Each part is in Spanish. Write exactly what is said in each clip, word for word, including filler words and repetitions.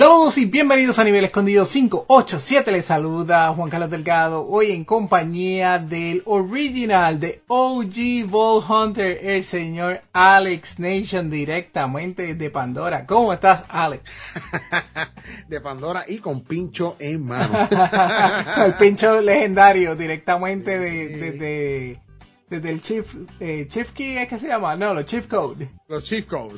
Saludos y bienvenidos a Nivel Escondido cinco ocho siete. Les saluda Juan Carlos Delgado, hoy en compañía del original de O G Vault Hunter, el señor Alex Nation, directamente de Pandora. ¿Cómo estás, Alex? De Pandora y con pincho en mano. El pincho legendario, directamente de... de, de... desde el Chief, eh, Chief Key, ¿es que se llama? No, los Chief Code. Los Chief Codes.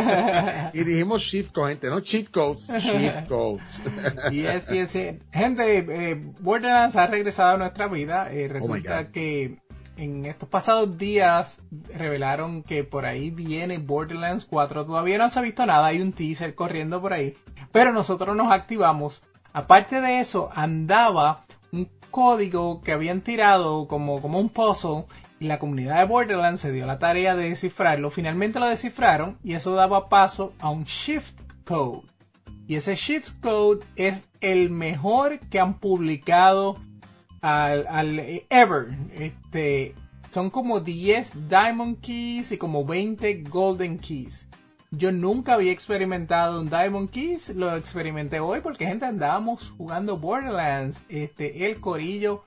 Y dijimos Chief Code, gente, no Cheat Codes, Chief Codes. Yes, yes, yes. Gente, eh, Borderlands ha regresado a nuestra vida. Eh, resulta Oh que en estos pasados días revelaron que por ahí viene Borderlands cuatro. Todavía no se ha visto nada, hay un teaser corriendo por ahí. Pero nosotros nos activamos. Aparte de eso, andaba un código que habían tirado como, como un puzzle. Y la comunidad de Borderlands se dio la tarea de descifrarlo. Finalmente lo descifraron y eso daba paso a un shift code. Y ese shift code es el mejor que han publicado al, al ever. Este, son como diez Diamond Keys y como veinte Golden Keys. Yo nunca había experimentado un Diamond Keys. Lo experimenté hoy porque, gente, andábamos jugando Borderlands. Este, el corillo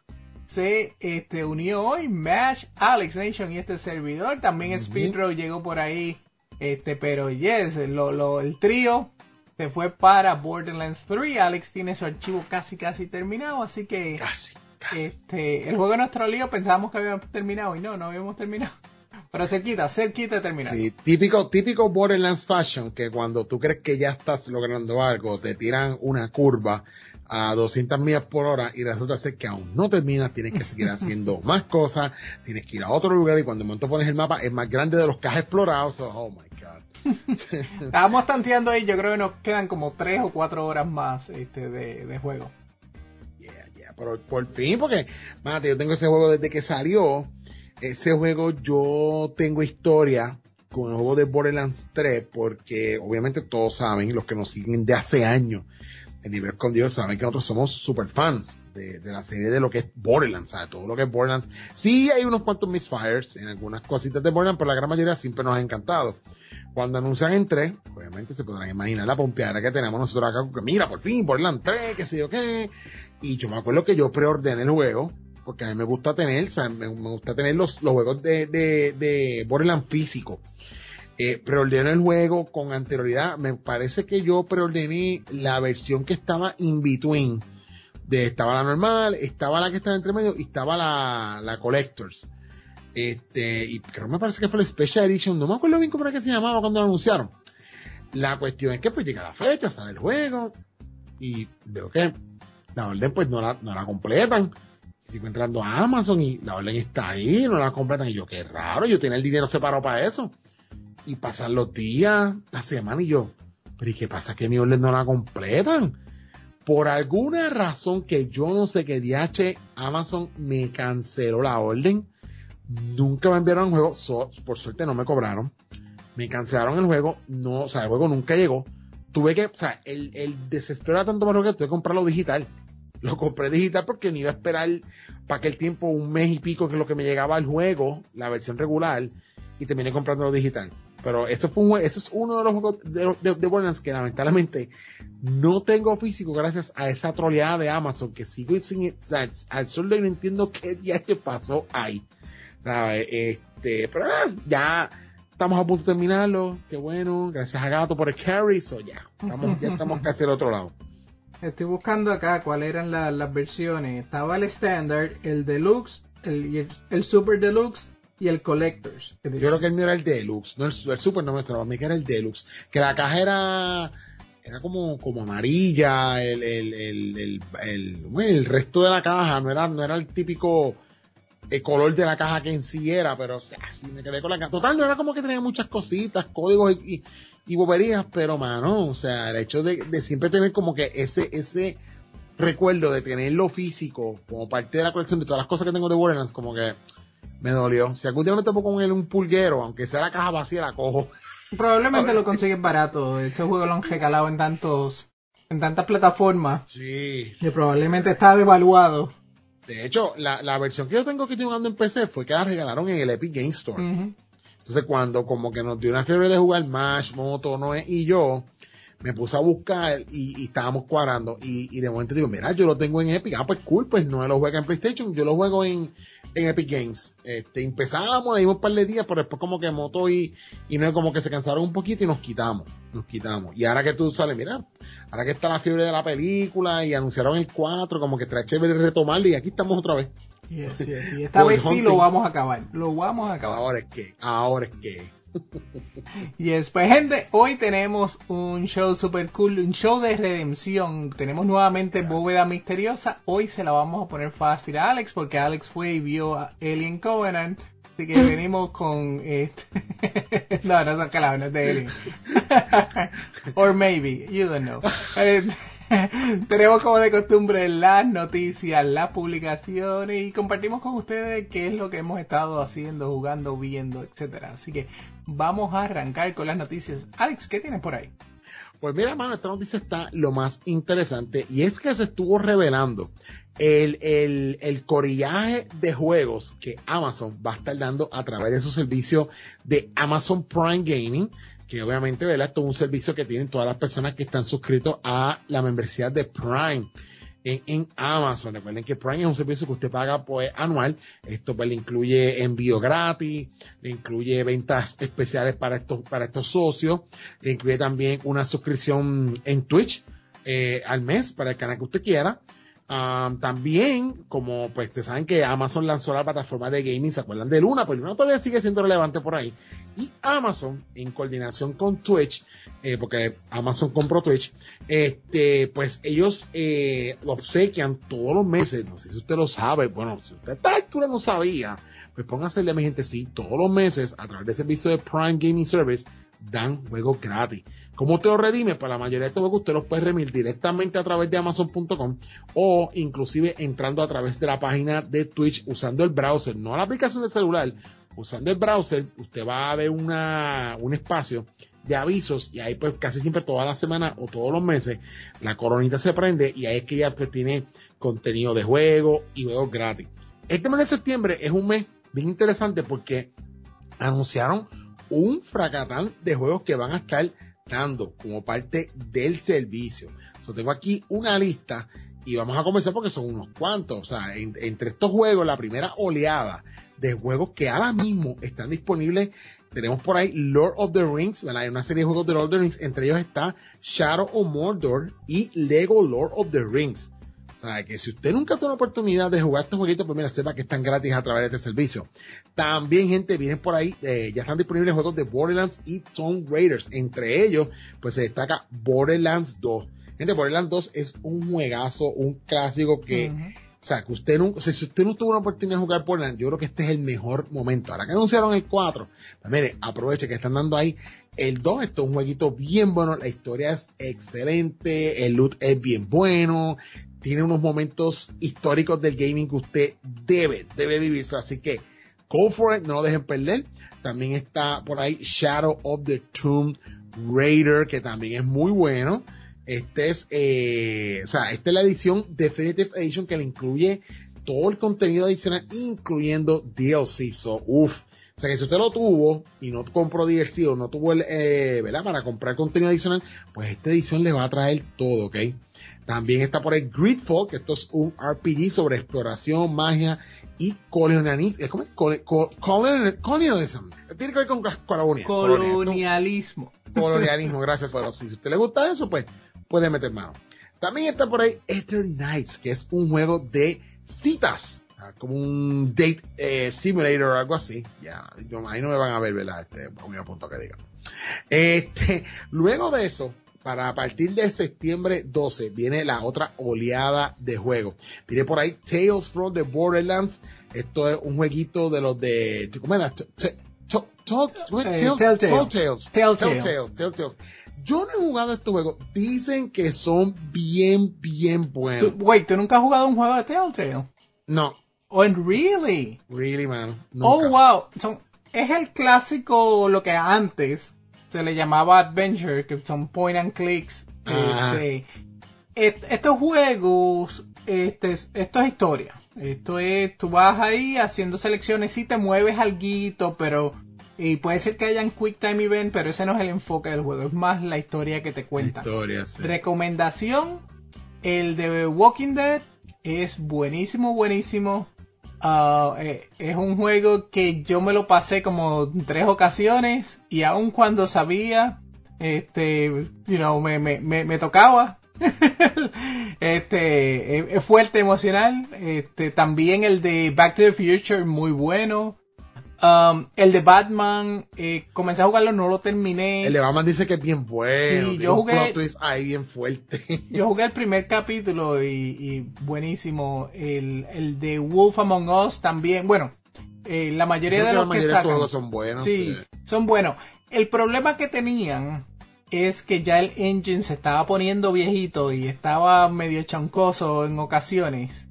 se este, unió hoy, Mash, Alex Nation y este servidor. También uh-huh. Speedrow llegó por ahí. Este, pero yes, lo, lo, el trío se fue para Borderlands tres. Alex tiene su archivo casi casi terminado, así que casi, casi. Este, el juego de nuestro lío pensábamos que habíamos terminado y no, no habíamos terminado. Pero cerquita, cerquita de terminar. Sí, típico, típico Borderlands fashion, que cuando tú crees que ya estás logrando algo, te tiran una curva a doscientas millas por hora y resulta ser que aún no terminas, tienes que seguir haciendo más cosas, tienes que ir a otro lugar y cuando de momento pones el mapa es más grande de los que has explorado, so, oh my god. Estábamos tanteando ahí, yo creo que nos quedan como tres o cuatro horas más este, de, de juego. Yeah, yeah, pero por fin, porque, mate, yo tengo ese juego desde que salió, ese juego yo tengo historia con el juego de Borderlands tres, porque obviamente todos saben, los que nos siguen de hace años, el Nivel Escondido, saben que nosotros somos super fans de, de la serie de lo que es Borderlands, ¿sabes? Todo lo que es Borderlands. Sí hay unos cuantos misfires en algunas cositas de Borderlands, pero la gran mayoría siempre nos ha encantado. Cuando anuncian en tres, obviamente se podrán imaginar la pompeadera que tenemos nosotros acá, que mira, por fin, Borderlands tres, qué sé yo qué. Y yo me acuerdo que yo preordené el juego, porque a mí me gusta tener, o sea, me, me gusta tener los, los juegos de, de, de Borderlands físico. Eh, preordené el juego con anterioridad. Me parece que yo preordené la versión que estaba in between. De, estaba la normal, estaba la que estaba entre medio y estaba la, la Collectors. Este, y creo que me parece que fue la Special Edition. No me acuerdo bien cómo era que se llamaba cuando lo anunciaron. La cuestión es que pues llega la fecha, sale el juego. Y veo que la orden pues no la, no la completan. Sigo entrando a Amazon y la orden está ahí, no la completan. Y yo, qué raro, yo tenía el dinero separado para eso. Y pasan los días, la semana y yo, pero ¿y qué pasa que mi orden no la completan? Por alguna razón que yo no sé qué D H, Amazon me canceló la orden. Nunca me enviaron el juego, so, por suerte no me cobraron. Me cancelaron el juego, no, o sea, el juego nunca llegó. Tuve que, o sea, el, el desespero era tanto más que tuve que comprarlo digital. Lo compré digital porque no iba a esperar para aquel tiempo un mes y pico que es lo que me llegaba al juego, la versión regular, y terminé comprándolo digital. Pero eso fue un, eso es uno de los juegos de, de, de Borderlands que lamentablemente no tengo físico gracias a esa troleada de Amazon que sigo sin, o sea, al sol de hoy no entiendo qué día que pasó ahí, ¿sabes? Este, pero ah, ya estamos a punto de terminarlo, qué bueno, gracias a Gato por el carry, so ya, estamos, ya estamos casi al otro lado. Estoy buscando acá cuáles eran la, las versiones. Estaba el Standard, el Deluxe, el, el, el Super Deluxe y el Collectors. Yo creo que el mío era el Deluxe, no el, el Super no me sonaba, a mí que era el Deluxe, que la caja era era como, como amarilla, el, el, el, el, el, bueno, el resto de la caja no era, no era el típico el color de la caja que en sí era, pero o sea, sí me quedé con la caja. Total, no era como que tenía muchas cositas, códigos y, y, y boberías, pero mano, o sea, el hecho de, de siempre tener como que ese, ese recuerdo de tenerlo físico como parte de la colección de todas las cosas que tengo de Borderlands, como que me dolió. Si algún día me topo con él un pulguero, aunque sea la caja vacía, la cojo. Probablemente lo consigues barato. Ese juego lo han regalado en tantos, en tantas plataformas. Sí. Que probablemente está devaluado. De hecho, la, la versión que yo tengo que estoy jugando en P C fue que la regalaron en el Epic Game Store. Uh-huh. Entonces, cuando como que nos dio una fiebre de jugar Mash, Moto, Noé y yo, me puse a buscar y, y estábamos cuadrando. Y, y de momento digo, mira, yo lo tengo en Epic. Ah, pues cool, pues no lo juego en PlayStation, yo lo juego en, en Epic Games. Este, empezábamos, le dimos un par de días, pero después como que Moto y, y no como que se cansaron un poquito y nos quitamos, nos quitamos. Y ahora que tú sales, mira, ahora que está la fiebre de la película y anunciaron el cuatro, como que trae chévere retomarlo y aquí estamos otra vez. Yes, yes, yes. Esta vez sí lo vamos a acabar, lo vamos a acabar. Ahora es que, ahora es que. Y después, gente, hoy tenemos un show super cool, un show de redención. Tenemos nuevamente Bóveda Misteriosa. Hoy se la vamos a poner fácil a Alex porque Alex fue y vio a Alien Covenant. Así que venimos con este... no, no son calabras, no es de Alien. Or maybe, you don't know. Tenemos como de costumbre las noticias, las publicaciones y compartimos con ustedes qué es lo que hemos estado haciendo, jugando, viendo, etcétera. Así que vamos a arrancar con las noticias. Alex, ¿qué tienes por ahí? Pues mira, mano, esta noticia está lo más interesante y es que se estuvo revelando el, el, el corillaje de juegos que Amazon va a estar dando a través de su servicio de Amazon Prime Gaming, que obviamente, ¿verdad? Esto es un servicio que tienen todas las personas que están suscritos a la membresía de Prime en, en Amazon. Recuerden que Prime es un servicio que usted paga pues anual. Esto pues le incluye envío gratis, le incluye ventas especiales para estos, para estos socios, le incluye también una suscripción en Twitch eh, al mes para el canal que usted quiera. Um, también, como pues ustedes saben que Amazon lanzó la plataforma de gaming, ¿se acuerdan de Luna? Pues Luna todavía sigue siendo relevante por ahí. Y Amazon, en coordinación con Twitch, eh, porque Amazon compró Twitch, este, pues ellos eh, lo obsequian todos los meses. No sé si usted lo sabe, bueno, si usted a esta altura no sabía, pues póngase a mi gente, sí, todos los meses, a través del servicio de Prime Gaming Service, dan juegos gratis. ¿Cómo usted lo redime? Pues la mayoría de estos juegos usted los puede redimir directamente a través de Amazon punto com o inclusive entrando a través de la página de Twitch usando el browser, no la aplicación de celular. Usando el browser, usted va a ver una, un espacio de avisos y ahí pues casi siempre toda la semana o todos los meses la coronita se prende y ahí es que ya pues tiene contenido de juego y juegos gratis. Este mes de septiembre es un mes bien interesante porque anunciaron un fracatán de juegos que van a estar dando como parte del servicio. So, tengo aquí una lista y vamos a comenzar porque son unos cuantos. O sea, en, entre estos juegos, la primera oleada de juegos que ahora mismo están disponibles, tenemos por ahí Lord of the Rings, ¿verdad? Hay una serie de juegos de Lord of the Rings, entre ellos está Shadow of Mordor y Lego Lord of the Rings. O sea, que si usted nunca tuvo la oportunidad de jugar estos jueguitos, pues mira, sepa que están gratis a través de este servicio. También, gente, vienen por ahí, eh, ya están disponibles juegos de Borderlands y Tomb Raiders. Entre ellos, pues se destaca Borderlands dos. Gente, Borderlands dos es un juegazo, un clásico que, uh-huh. o sea, que usted no, o sea, si usted no tuvo una oportunidad de jugar Borderlands, yo creo que este es el mejor momento. Ahora que anunciaron el cuatro, pues mire, aproveche que están dando ahí el dos. Esto es un jueguito bien bueno, la historia es excelente, el loot es bien bueno, tiene unos momentos históricos del gaming que usted debe, debe vivirse. Así que, go for it, no lo dejen perder. También está por ahí Shadow of the Tomb Raider, que también es muy bueno. Este es, eh, o sea, esta es la edición Definitive Edition que le incluye todo el contenido adicional, incluyendo D L C. So, uff. O sea que si usted lo tuvo y no compró D L C o no tuvo el, eh, ¿verdad? Para comprar contenido adicional, pues esta edición le va a traer todo, ¿ok? También está por ahí Gridfall, que esto es un R P G sobre exploración, magia y colonialismo. ¿Cómo es? Col- col- colonial- colonialismo. Tiene que ver con colonia. Colonialismo. Colonialismo, gracias. Bueno, si a usted le gusta eso, pues puede meter mano. También está por ahí Eternal Nights, que es un juego de citas. O sea, como un date eh, simulator o algo así. Ya, yo, ahí no me van a ver, ¿verdad? Este, un punto que diga. Este, luego de eso, para a partir de septiembre doce viene la otra oleada de juegos. Viene por ahí Tales from the Borderlands. Esto es un jueguito de los de... ¿Cómo era? Telltales. Telltales. Yo no he jugado este juego. Dicen que son bien, bien buenos. Wait, ¿tú nunca has jugado un juego de Telltale? No. Oh, really? Really, man. Nunca. Oh, wow. Son, es el clásico, lo que antes se le llamaba Adventure, que son point and clicks. Ah. Este, est, estos juegos, este, esto es historia. Esto es, tú vas ahí haciendo selecciones, sí te mueves alguito, pero Y puede ser que hayan Quick Time Event, pero ese no es el enfoque del juego, es más la historia que te cuenta. Historia, sí. Recomendación, el de Walking Dead es buenísimo, buenísimo. Uh, eh, es un juego que yo me lo pasé como tres ocasiones y aun cuando sabía, este, you know, me, me, me, me tocaba. este, es, es fuerte, emocional. Este, también el de Back to the Future, muy bueno. Um, el de Batman, eh, comencé a jugarlo, no lo terminé. El de Batman dice que es bien bueno. Sí, yo jugué. Un plot twist ahí bien fuerte. Yo jugué el primer capítulo y, y buenísimo. El, el de Wolf Among Us también. Bueno, eh, la mayoría de los que sacan. De juegos son buenos. Sí, sí, son buenos. El problema que tenían es que ya el engine se estaba poniendo viejito y estaba medio choncoso en ocasiones.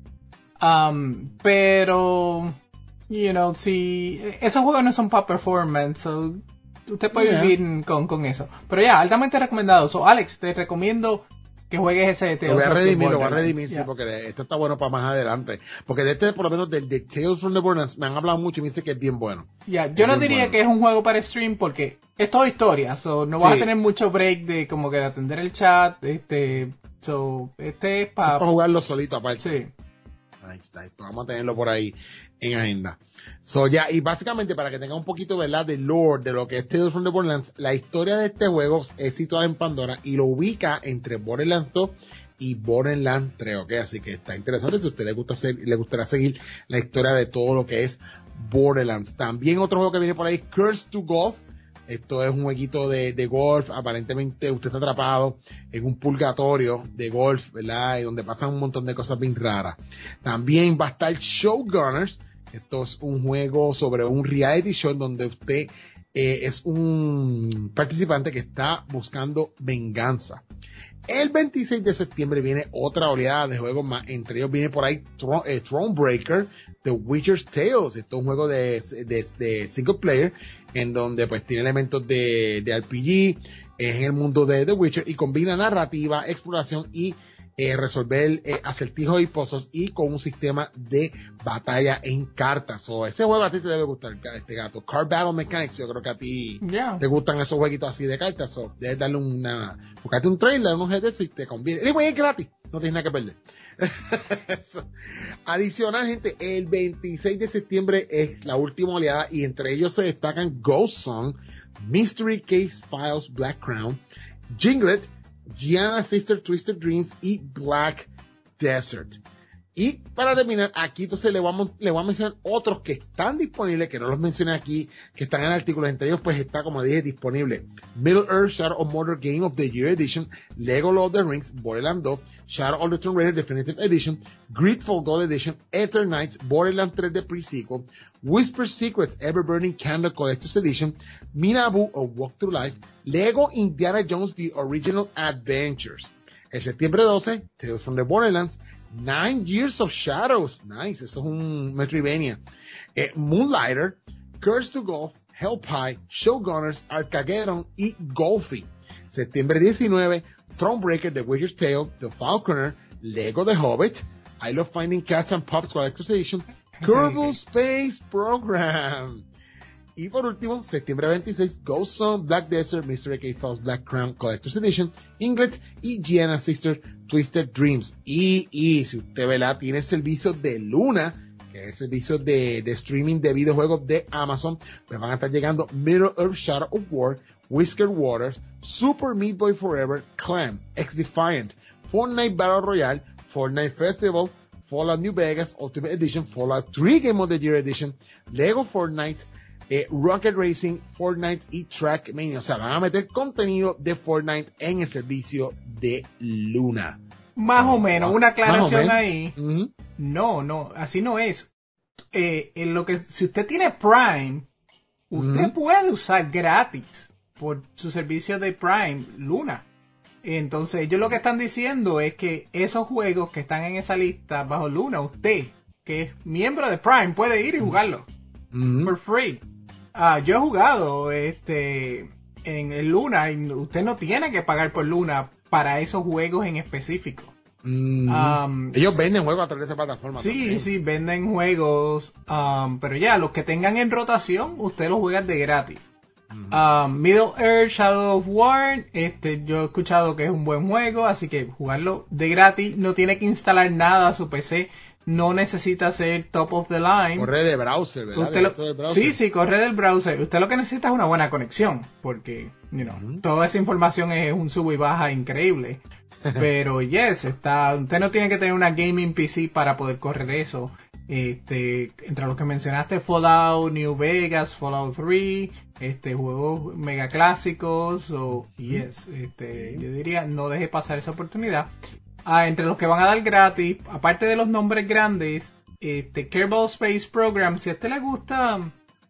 Um, pero, you know, si esos juegos no son para performance, so usted puede yeah. vivir con, con eso. Pero ya, altamente recomendado. So, Alex, te recomiendo que juegues ese de Tales. Lo voy a redimir, lo voy a redimir, yeah. sí, porque esto está bueno para más adelante. Porque de este, por lo menos, del de Tales from the Borderlands, me han hablado mucho y me dice que es bien bueno. Ya, yeah. yo es no diría bueno. que es un juego para stream porque es toda historia, so no vas sí. a tener mucho break de como que de atender el chat, este, so, este es para... Es para jugarlo solito aparte. Sí. Ahí está, vamos a tenerlo por ahí en agenda. So, ya, y básicamente para que tenga un poquito, ¿verdad?, de lore de lo que es Tales from the Borderlands, la historia de este juego es situada en Pandora y lo ubica entre Borderlands dos y Borderlands tres, ¿ok? Así que está interesante si a usted le gusta hacer, le gustaría seguir la historia de todo lo que es Borderlands. También otro juego que viene por ahí, Curse to Golf. Esto es un jueguito de, de golf. Aparentemente usted está atrapado en un purgatorio de golf, ¿verdad? Y donde pasan un montón de cosas bien raras. También va a estar Showgunners. Esto es un juego sobre un reality show en donde usted eh, es un participante que está buscando venganza. El veintiséis de septiembre viene otra oleada de juegos más. Entre ellos viene por ahí Thron, eh, Thronebreaker, The Witcher's Tales. Esto es un juego de, de, de single player en donde pues tiene elementos de, de R P G, es en el mundo de The Witcher y combina narrativa, exploración y eh, resolver eh, acertijos y pozos y con un sistema de batalla en cartas. O ese juego a ti te debe gustar, este gato. Card Battle Mechanics, yo creo que a ti yeah. te gustan esos jueguitos así de cartas. So, debes darle una, buscarte un trailer, unos G T y te conviene. Y es gratis, no tienes nada que perder. Adicional, gente, el veintiséis de septiembre es la última oleada y entre ellos se destacan Ghost Song, Mystery Case Files Black Crown, Jinglet, Gianna Sister Twisted Dreams y Black Desert. Y para terminar, aquí entonces le vamos, le voy a mencionar otros que están disponibles, que no los mencioné aquí, que están en el artículo. Entre ellos, pues está, como dije, disponible Middle Earth Shadow of Mordor Game of the Year Edition, Lego Lord of the Rings, Borderlands dos, Shadow of the Tomb Raider Definitive Edition, Gridfall Gold Edition, Ether Knights, Borderlands tres de Pre-Sequel, Whisper Secrets Ever Burning Candle Collector's Edition, Minabu of Walk Through Life, Lego Indiana Jones The Original Adventures. El septiembre doce, Tales from the Borderlands, Nine Years of Shadows, nice, eso es un Metroidvania, eh, Moonlighter, Curse to Golf, Hellpie, Showgunners, Arcageddon y Golfy. Septiembre diecinueve, Thronebreaker, The Witcher's Tale, The Falconer, Lego The Hobbit, I Love Finding Cats and Pups Collector's Edition, Kerbal Space Program. Y por último, septiembre veintiséis, Ghost Song, Black Desert, Mystery Cave Files Black Crown Collector's Edition, Inglet y Gianna Sister Twisted Dreams. Y, y si usted, ¿verdad?, tiene el servicio de Luna, que es el servicio de, de streaming de videojuegos de Amazon, pues van a estar llegando Middle Earth Shadow of War, Whisker Waters, Super Meat Boy Forever, Clam, X-Defiant, Fortnite Battle Royale, Fortnite Festival, Fallout New Vegas Ultimate Edition, Fallout tres Game of the Year Edition, Lego Fortnite, Eh, Rocket Racing, Fortnite y Trackmania. O sea, van a meter contenido de Fortnite en el servicio de Luna. Más o menos, una aclaración menos. ahí. Uh-huh. No, no, así no es. Eh, en lo que, si usted tiene Prime, usted uh-huh. puede usar gratis por su servicio de Prime Luna. Entonces, ellos lo que están diciendo es que esos juegos que están en esa lista bajo Luna, usted, que es miembro de Prime, puede ir y jugarlo. Uh-huh. For free. Ah, yo he jugado este en el Luna y usted no tiene que pagar por Luna para esos juegos en específico. Mm, Um, ellos venden juegos a través de esa plataforma. Sí, también. sí, venden juegos, um, pero ya, los que tengan en rotación, usted los juega de gratis. Uh-huh. Um, Middle Earth Shadow of War, este, yo he escuchado que es un buen juego, así que jugarlo de gratis, no tiene que instalar nada a su P C, no necesita ser top of the line. Corre de browser, ¿verdad? Usted lo, del browser. Sí, sí, corre del browser. Usted lo que necesita es una buena conexión, porque, you know, uh-huh. toda esa información es un sub y baja increíble. Pero yes, está, usted no tiene que tener una gaming P C para poder correr eso. Este, entre los que mencionaste, Fallout New Vegas, Fallout tres, este, juegos mega clásicos, o yes, este, yo diría, no deje pasar esa oportunidad. Ah, entre los que van a dar gratis, aparte de los nombres grandes, este, Kerbal Space Program, si a usted le gusta,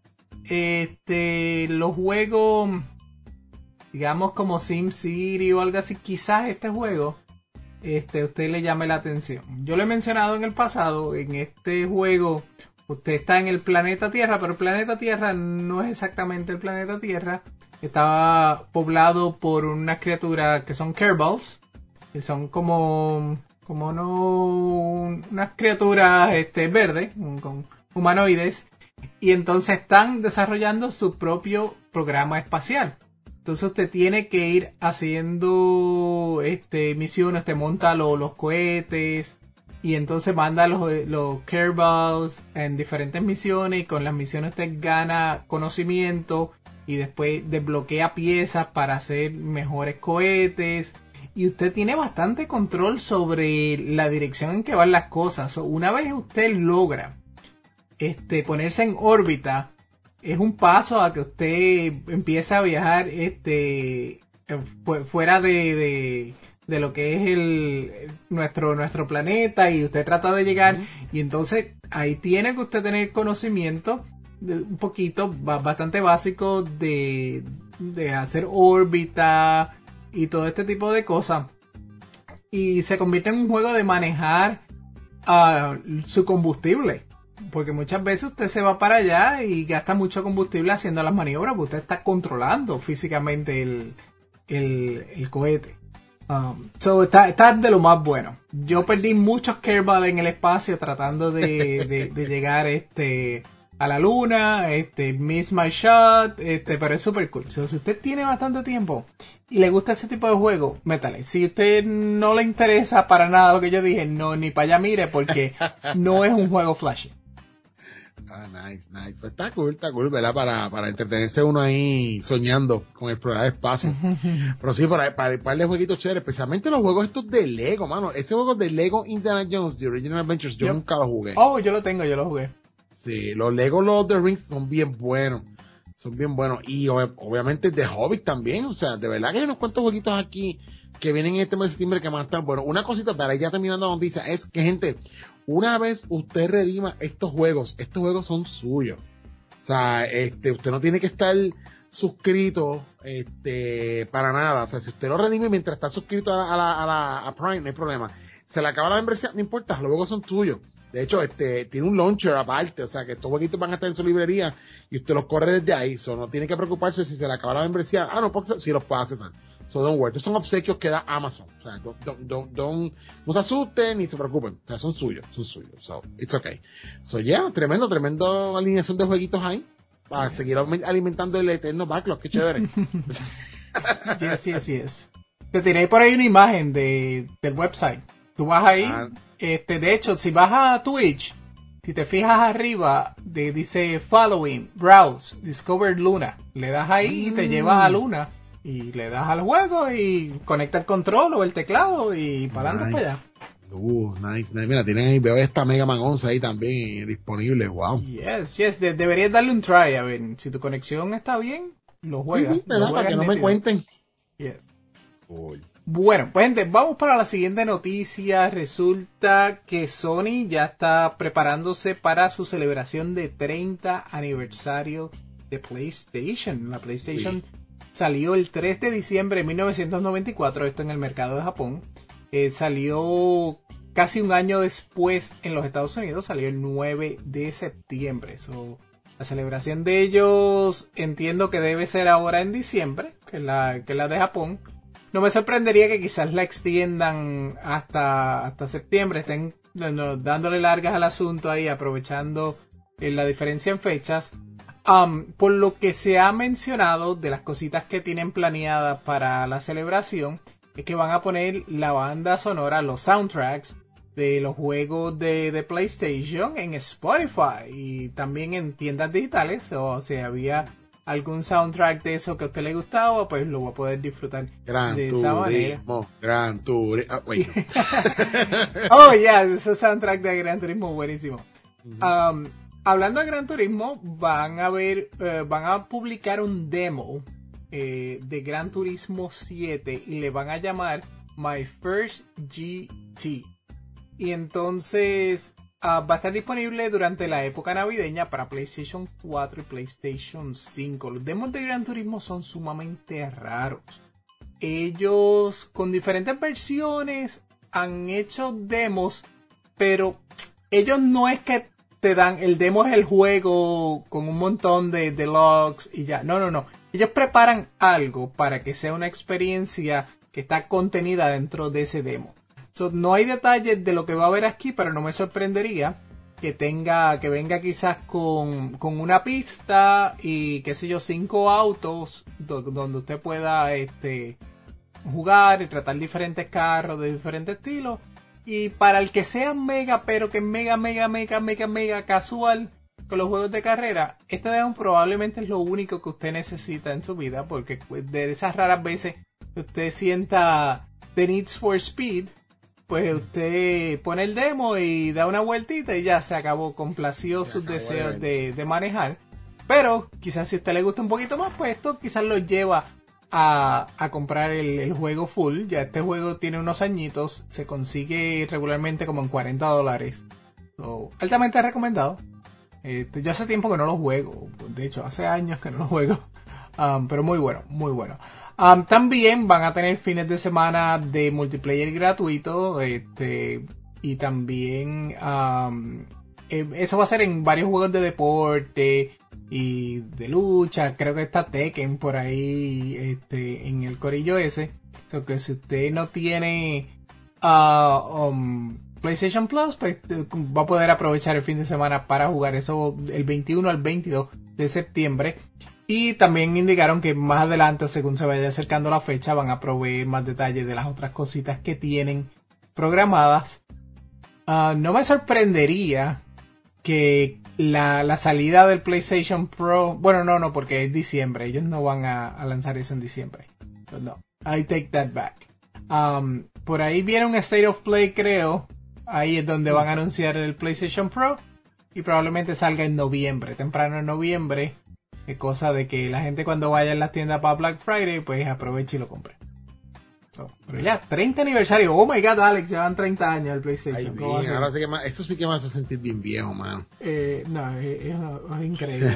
este, los juegos, digamos como SimCity o algo así, quizás este juego, este, usted le llame la atención. Yo lo he mencionado en el pasado, en este juego, usted está en el planeta Tierra, pero el planeta Tierra no es exactamente el planeta Tierra. Estaba poblado por unas criaturas que son Kerbals, que son como, como no, unas criaturas este, verdes, con humanoides, y entonces están desarrollando su propio programa espacial. Entonces usted tiene que ir haciendo este, misiones, te monta lo, los cohetes y entonces manda los, los Kerbals en diferentes misiones y con las misiones usted gana conocimiento y después desbloquea piezas para hacer mejores cohetes y usted tiene bastante control sobre la dirección en que van las cosas. Una vez usted logra este, ponerse en órbita, es un paso a que usted empiece a viajar este fuera de, de, de lo que es el nuestro nuestro planeta y usted trata de llegar uh-huh. y entonces ahí tiene que usted tener conocimiento de, un poquito bastante básico de, de hacer órbita y todo este tipo de cosas y se convierte en un juego de manejar uh, su combustible. Porque muchas veces usted se va para allá y gasta mucho combustible haciendo las maniobras, porque usted está controlando físicamente el, el, el cohete. Um, so está, está de lo más bueno. Yo perdí muchos Kerbal en el espacio tratando de, de, de llegar este a la luna, este miss my shot, este, pero es super cool. So, si usted tiene bastante tiempo y le gusta ese tipo de juego, métale. Si usted no le interesa para nada lo que yo dije, no, ni para allá mire, porque no es un juego flashy. Ah, nice, nice. Pues está cool, está cool, ¿verdad? Para, para entretenerse uno ahí soñando con explorar el espacio. Pero sí, para, para, para el jueguito chévere, especialmente los juegos estos de Lego, mano. Ese juego de Lego Indiana Jones, The Original Adventures, yo, yo nunca lo jugué. Oh, yo lo tengo, yo lo jugué. Sí, los Lego Lord of the Rings son bien buenos. Son bien buenos. Y obviamente The Hobbit también. O sea, de verdad que hay unos cuantos jueguitos aquí que vienen en este mes de septiembre que van a estar buenos. Una cosita para ir ya terminando la noticia es que, gente, una vez usted redima estos juegos, estos juegos son suyos. O sea, este, usted no tiene que estar suscrito, este, para nada. O sea, si usted lo redime mientras está suscrito a la, a la, a la a Prime, no hay problema. Se le acaba la membresía, no importa, los juegos son tuyos. De hecho, este, tiene un launcher aparte, o sea, que estos jueguitos van a estar en su librería y usted los corre desde ahí. So, no tiene que preocuparse si se le acaba la membresía. Ah, no, porque si los puede accesar. So, don't worry. Estos son obsequios que da Amazon. O sea, don't, don't, don't, don't, no se asusten ni se preocupen. O sea, son suyos, son suyos. So, it's okay. So, yeah, tremendo, tremendo alineación de jueguitos ahí. Para seguir alimentando el eterno backlog. Qué chévere. Yes, yes, yes. Te tiré por ahí una imagen de, del website. Tú vas ahí. Ah. Este, de hecho, si vas a Twitch, si te fijas arriba, de, dice Following, Browse, Discover Luna. Le das ahí mm. y te llevas a Luna. Y le das al juego y conecta el control o el teclado y para adelante nice. para allá. Uh, nice, nice. Mira, tienen ahí, veo esta Mega Man once ahí también disponible. Wow. Yes, yes. De, deberías darle un try. A ver, si tu conexión está bien, lo juegas. Sí, sí, ¿verdad? Para que no me cuenten. Yes. Uy. Bueno, pues gente, vamos para la siguiente noticia. Resulta que Sony ya está preparándose para su celebración de treinta aniversario de PlayStation. La PlayStation sí. salió el tres de diciembre de mil novecientos noventa y cuatro, esto en el mercado de Japón. Eh, salió casi un año después en los Estados Unidos, salió el nueve de septiembre. So, la celebración de ellos entiendo que debe ser ahora en diciembre, que es la, que es la de Japón. no me sorprendería que quizás la extiendan hasta, hasta septiembre, estén no, dándole largas al asunto ahí, aprovechando eh, la diferencia en fechas. Um, por lo que se ha mencionado de las cositas que tienen planeadas para la celebración, es que van a poner la banda sonora, los soundtracks de los juegos de, de PlayStation en Spotify y también en tiendas digitales. O si había algún soundtrack de eso que a usted le gustaba, pues lo va a poder disfrutar Gran de turismo, esa manera. Gran Turismo. Ah, wait, no. Oh, ya, yeah, ese soundtrack de Gran Turismo buenísimo. Uh-huh. Um, hablando de Gran Turismo, van a ver, uh, van a publicar un demo eh, de Gran Turismo siete y le van a llamar My First G T. Y entonces uh, va a estar disponible durante la época navideña para PlayStation cuatro y PlayStation cinco. Los demos de Gran Turismo son sumamente raros. Ellos con diferentes versiones han hecho demos, pero ellos no es que te dan, el demo es el juego con un montón de, de logs y ya. No, no, no. Ellos preparan algo para que sea una experiencia que está contenida dentro de ese demo. So, no hay detalles de lo que va a haber aquí, pero no me sorprendería que tenga, que venga quizás con, con una pista y qué sé yo, cinco autos do, donde usted pueda este, jugar y tratar diferentes carros de diferentes estilos. Y para el que sea mega, pero que mega, mega, mega, mega, mega casual con los juegos de carrera, este demo probablemente es lo único que usted necesita en su vida, porque de esas raras veces que usted sienta The Need for Speed, pues usted pone el demo y da una vueltita y ya se acabó, complació sus deseos de, de manejar. Pero quizás si a usted le gusta un poquito más, pues esto quizás lo lleva a, a comprar el, el juego full. Ya este juego tiene unos añitos, se consigue regularmente como en cuarenta dólares. So, altamente recomendado. Este, yo hace tiempo que no lo juego, de hecho hace años que no lo juego, um, pero muy bueno, muy bueno. Um, también van a tener fines de semana de multiplayer gratuito, este, y también um, eh, eso va a ser en varios juegos de deporte y de lucha. Creo que está Tekken por ahí, este, en el corillo ese. O sea, que si usted no tiene uh, um, PlayStation Plus, pues va a poder aprovechar el fin de semana para jugar eso el veintiuno al veintidós de septiembre. Y también indicaron que más adelante, según se vaya acercando la fecha, van a proveer más detalles de las otras cositas que tienen programadas. Uh, no me sorprendería que la, la salida del PlayStation Pro... Bueno, no, no, porque es diciembre. Ellos no van a, a lanzar eso en diciembre. So, no, I take that back. Um, por ahí viene un State of Play, creo. Ahí es donde van a anunciar el PlayStation Pro. Y probablemente salga en noviembre, temprano en noviembre. Es cosa de que la gente cuando vaya a las tiendas para Black Friday, pues aproveche y lo compre. So, pero ya, treinta aniversario. Oh my god, Alex, ya van treinta años el PlayStation. Ay, bien, ahora sí que más, esto sí que me hace sentir bien viejo, man. Eh, no, es, es, es increíble.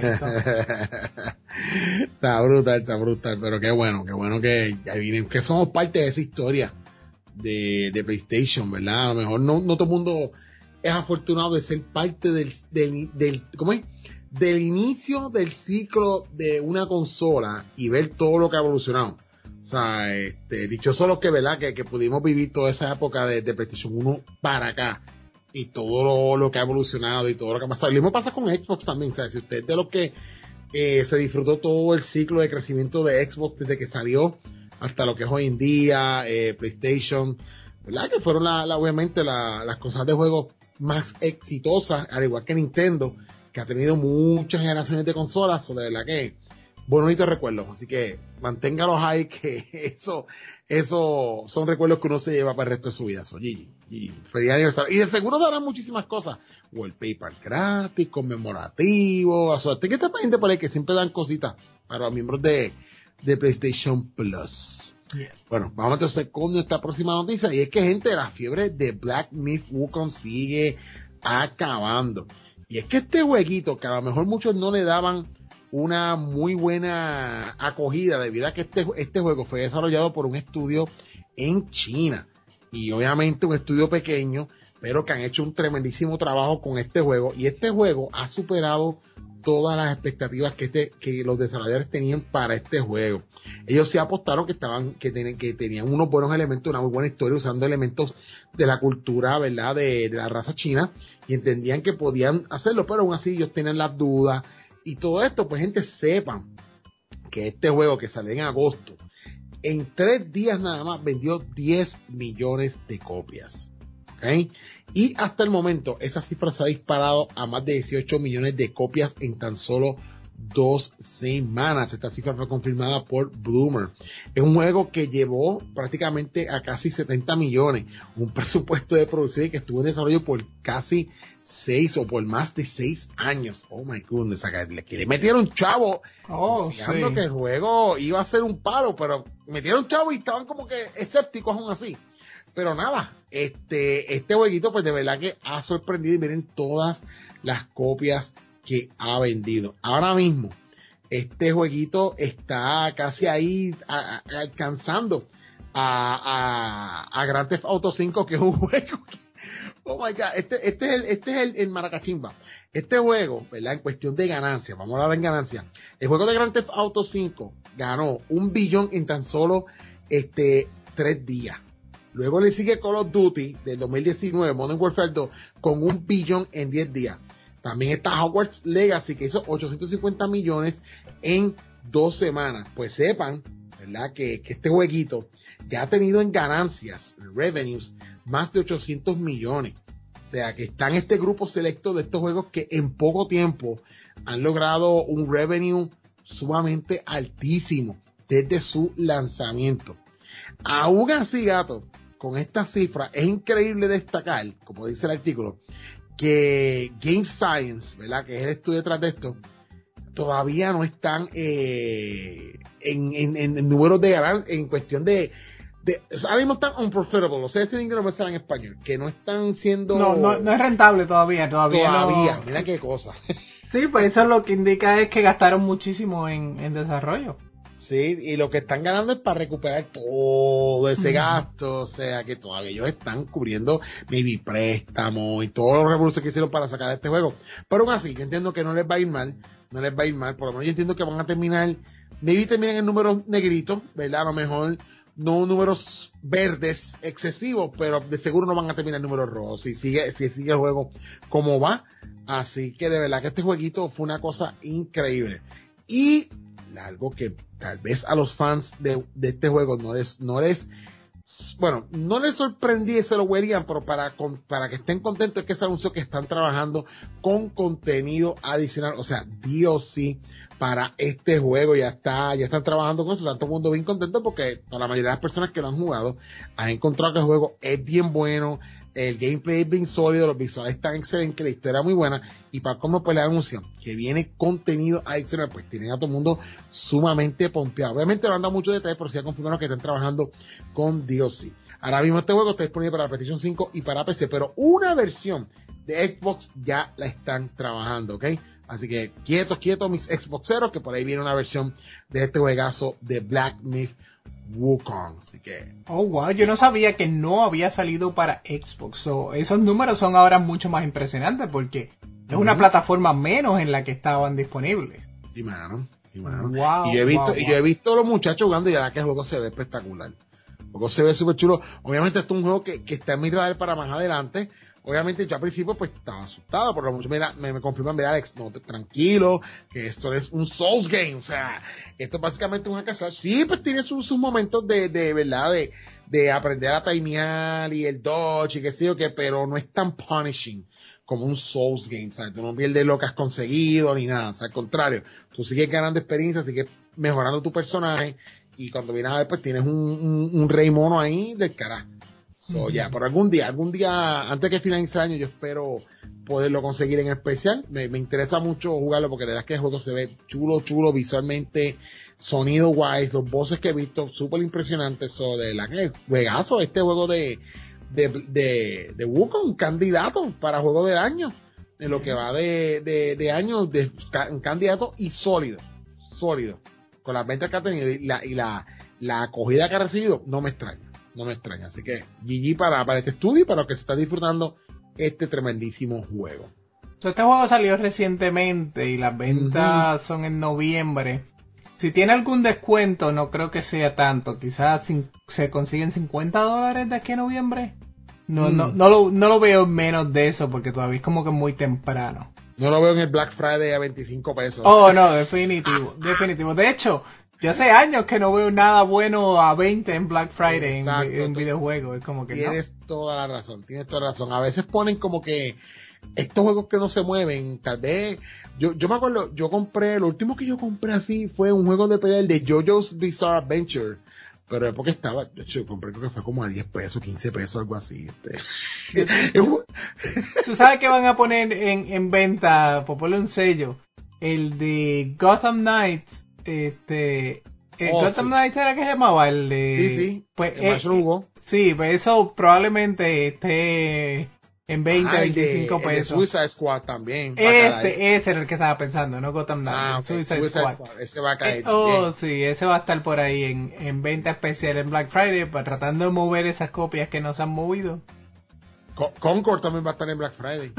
Está brutal, está brutal, pero qué bueno, qué bueno que ya vienen, que somos parte de esa historia de, de PlayStation, ¿verdad? A lo mejor no, no todo el mundo es afortunado de ser parte del, del, del ¿cómo es? del inicio del ciclo de una consola y ver todo lo que ha evolucionado. O sea, este, dichosos los que, ¿verdad? Que, que pudimos vivir toda esa época de, de PlayStation uno para acá y todo lo, lo que ha evolucionado y todo lo que ha pasado. Y lo mismo pasa con Xbox también. O sea, si usted es de los que eh, se disfrutó todo el ciclo de crecimiento de Xbox desde que salió hasta lo que es hoy en día, eh, PlayStation, ¿verdad? Que fueron la, la, obviamente la, las cosas de juego más exitosas, al igual que Nintendo, que ha tenido muchas generaciones de consolas, o de verdad que bonitos recuerdos, así que manténgalos ahí, que eso, eso son recuerdos que uno se lleva para el resto de su vida. So, Gigi, Gigi, feliz aniversario. Y de seguro darán muchísimas cosas, wallpaper gratis, conmemorativo, o sea, ten que estar pendiente por ahí que siempre dan cositas para los miembros de, de PlayStation Plus. Yeah. Bueno, vamos entonces con nuestra próxima noticia, y es que, gente, la fiebre de Black Myth Wukong sigue acabando. Y es que este jueguito, que a lo mejor muchos no le daban una muy buena acogida, debido a que este, este juego fue desarrollado por un estudio en China. Y obviamente un estudio pequeño, pero que han hecho un tremendísimo trabajo con este juego. Y este juego ha superado todas las expectativas que este, que los desarrolladores tenían para este juego. Ellos sí apostaron que estaban, que, ten, que tenían unos buenos elementos, una muy buena historia, usando elementos de la cultura, ¿verdad?, de, de la raza china, y entendían que podían hacerlo, pero aún así ellos tenían las dudas, y todo esto, pues gente, sepan que este juego que salió en agosto, en tres días nada más vendió diez millones de copias. ¿Okay? Y hasta el momento esa cifra se ha disparado a más de dieciocho millones de copias en tan solo dos semanas. Esta cifra fue confirmada por Bloomer. Es un juego que llevó prácticamente a casi setenta millones, un presupuesto de producción que estuvo en desarrollo por casi seis o por más de seis años. Oh my goodness, que le metieron chavo, oh, explicando sí. que el juego iba a ser un palo, pero metieron chavo y estaban como que escépticos aún así. Pero nada, este, este jueguito pues de verdad que ha sorprendido, y miren todas las copias que ha vendido. Ahora mismo, este jueguito está casi ahí a, a, alcanzando a, a, a Grand Theft Auto cinco, que es un juego que, oh my god, este, este es el, este es el, el maracachimba. Este juego, ¿verdad? En cuestión de ganancia, vamos a hablar en ganancia. El juego de Grand Theft Auto cinco ganó un billón en tan solo, este, tres días. Luego le sigue Call of Duty del dos mil diecinueve, Modern Warfare dos, con un billón en diez días. También está Hogwarts Legacy, que hizo ochocientos cincuenta millones en dos semanas. Pues sepan, ¿verdad?, que, que este jueguito ya ha tenido en ganancias, revenues, más de ochocientos millones. O sea, que está en este grupo selecto de estos juegos que en poco tiempo han logrado un revenue sumamente altísimo desde su lanzamiento. Aún así, gato, con esta cifra es increíble destacar, como dice el artículo, que Game Science, ¿verdad?, que es el estudio detrás de esto, todavía no están eh, en, en, en números de ganar, en cuestión de, de o sea, ahora mismo están unprofitable, o sea, ese inglés no me sale en español, que no están siendo... No, no, no es rentable todavía, todavía Todavía, no... mira qué cosa. Sí, pues eso lo que indica es que gastaron muchísimo en, en desarrollo. Sí, y lo que están ganando es para recuperar todo ese gasto, o sea que todavía ellos están cubriendo maybe préstamos y todos los revoluciones que hicieron para sacar este juego. Pero aún así, yo entiendo que no les va a ir mal, no les va a ir mal, por lo menos yo entiendo que van a terminar, maybe terminan en números negritos, ¿verdad? A lo mejor no números verdes excesivos, pero de seguro no van a terminar en números rojos, si sigue, si sigue el juego como va. Así que de verdad que este jueguito fue una cosa increíble. Y algo que tal vez a los fans de, de este juego no les, no les, bueno, no les sorprendí y se lo verían, pero para, con, para que estén contentos es que se anunció que están trabajando con contenido adicional, o sea, D L C para este juego. Ya está, ya están trabajando con eso, está todo el mundo bien contento porque la mayoría de las personas que lo han jugado han encontrado que el juego es bien bueno. El gameplay es bien sólido, los visuales están excelentes, la historia es muy buena, y para cómo pues le anuncian que viene contenido adicional, pues tienen a todo el mundo sumamente pompeado. Obviamente no han dado muchos detalles, pero sí han confirmado que están trabajando con D L C. Ahora mismo este juego está disponible para PlayStation cinco y para P C, pero una versión de Xbox ya la están trabajando, ¿ok? Así que quietos, quietos mis Xboxeros, que por ahí viene una versión de este juegazo de Black Myth Wukong, así que... Oh, wow, yo no sabía que no había salido para Xbox. So, esos números son ahora mucho más impresionantes porque es una uh-huh. plataforma menos en la que estaban disponibles. Sí, mano, sí, mano. Wow, y yo he visto, wow, y wow. yo he visto a los muchachos jugando y ahora que el juego se ve espectacular. El juego se ve súper chulo. Obviamente esto es un juego que, que está en mi radar para más adelante. Obviamente yo al principio pues estaba asustado, por lo mucho mira, me, me confirman, mira Alex, no, tranquilo, que esto es un Souls game, o sea, esto es básicamente un hack and slash. Sí, pues tiene sus, sus momentos de, de verdad, de, de aprender a timear y el dodge y qué sé yo qué, pero no es tan punishing como un Souls game, ¿sabes? Tú no pierdes lo que has conseguido ni nada, o sea, al contrario, tú sigues ganando experiencia, sigues mejorando tu personaje y cuando vienes a ver pues tienes un, un, un rey mono ahí del carajo. So, ya, yeah, por algún día, algún día, antes que finalice el año, yo espero poderlo conseguir en especial. Me, me interesa mucho jugarlo porque la verdad es que el juego se ve chulo, chulo, visualmente, sonido wise, los voces que he visto, súper impresionantes. So, de la que juegazo, este juego de, de, de, de Wukong, candidato para juego del año. En lo que va de, de, de año, de, un candidato y sólido, sólido. Con las ventas que ha tenido y la, y la, la acogida que ha recibido, no me extraña. No me extraña, así que G G para, para este estudio y para los que se está disfrutando este tremendísimo juego. Este juego salió recientemente y las ventas uh-huh. son en noviembre. Si tiene algún descuento, no creo que sea tanto. Quizás sin, se consiguen cincuenta dólares de aquí a noviembre. No, mm. no, no, lo, no lo veo menos de eso porque todavía es como que muy temprano. No lo veo en el Black Friday a veinticinco pesos. Oh, no, definitivo, definitivo. De hecho, yo hace años que no veo nada bueno a veinte en Black Friday en, en videojuegos. Es como que tienes no. toda la razón, tienes toda la razón. A veces ponen como que estos juegos que no se mueven, tal vez, yo, yo me acuerdo, yo compré, lo último que yo compré así fue un juego de pelea, el de JoJo's Bizarre Adventure, pero de porque estaba, de hecho, yo compré creo que fue como a diez pesos, quince pesos, algo así. Este. Tú sabes que van a poner en, en venta, por ponerle un sello, el de Gotham Knights, este, el oh, Gotham sí. Knights era que se llamaba, el de... Sí, sí, pues, el eh, Hugo. Sí, pues eso probablemente esté... en veinte, ah, veinticinco de, pesos. El de Suicide Squad también. Ese, ese era el que estaba pensando, no Gotham Knight. Ah, okay. Suicide, Suicide Squad. Squad. Ese va a caer. Eh, oh, sí, ese va a estar por ahí en, en venta especial en Black Friday, para tratando de mover esas copias que no se han movido. Con- Concord también va a estar en Black Friday.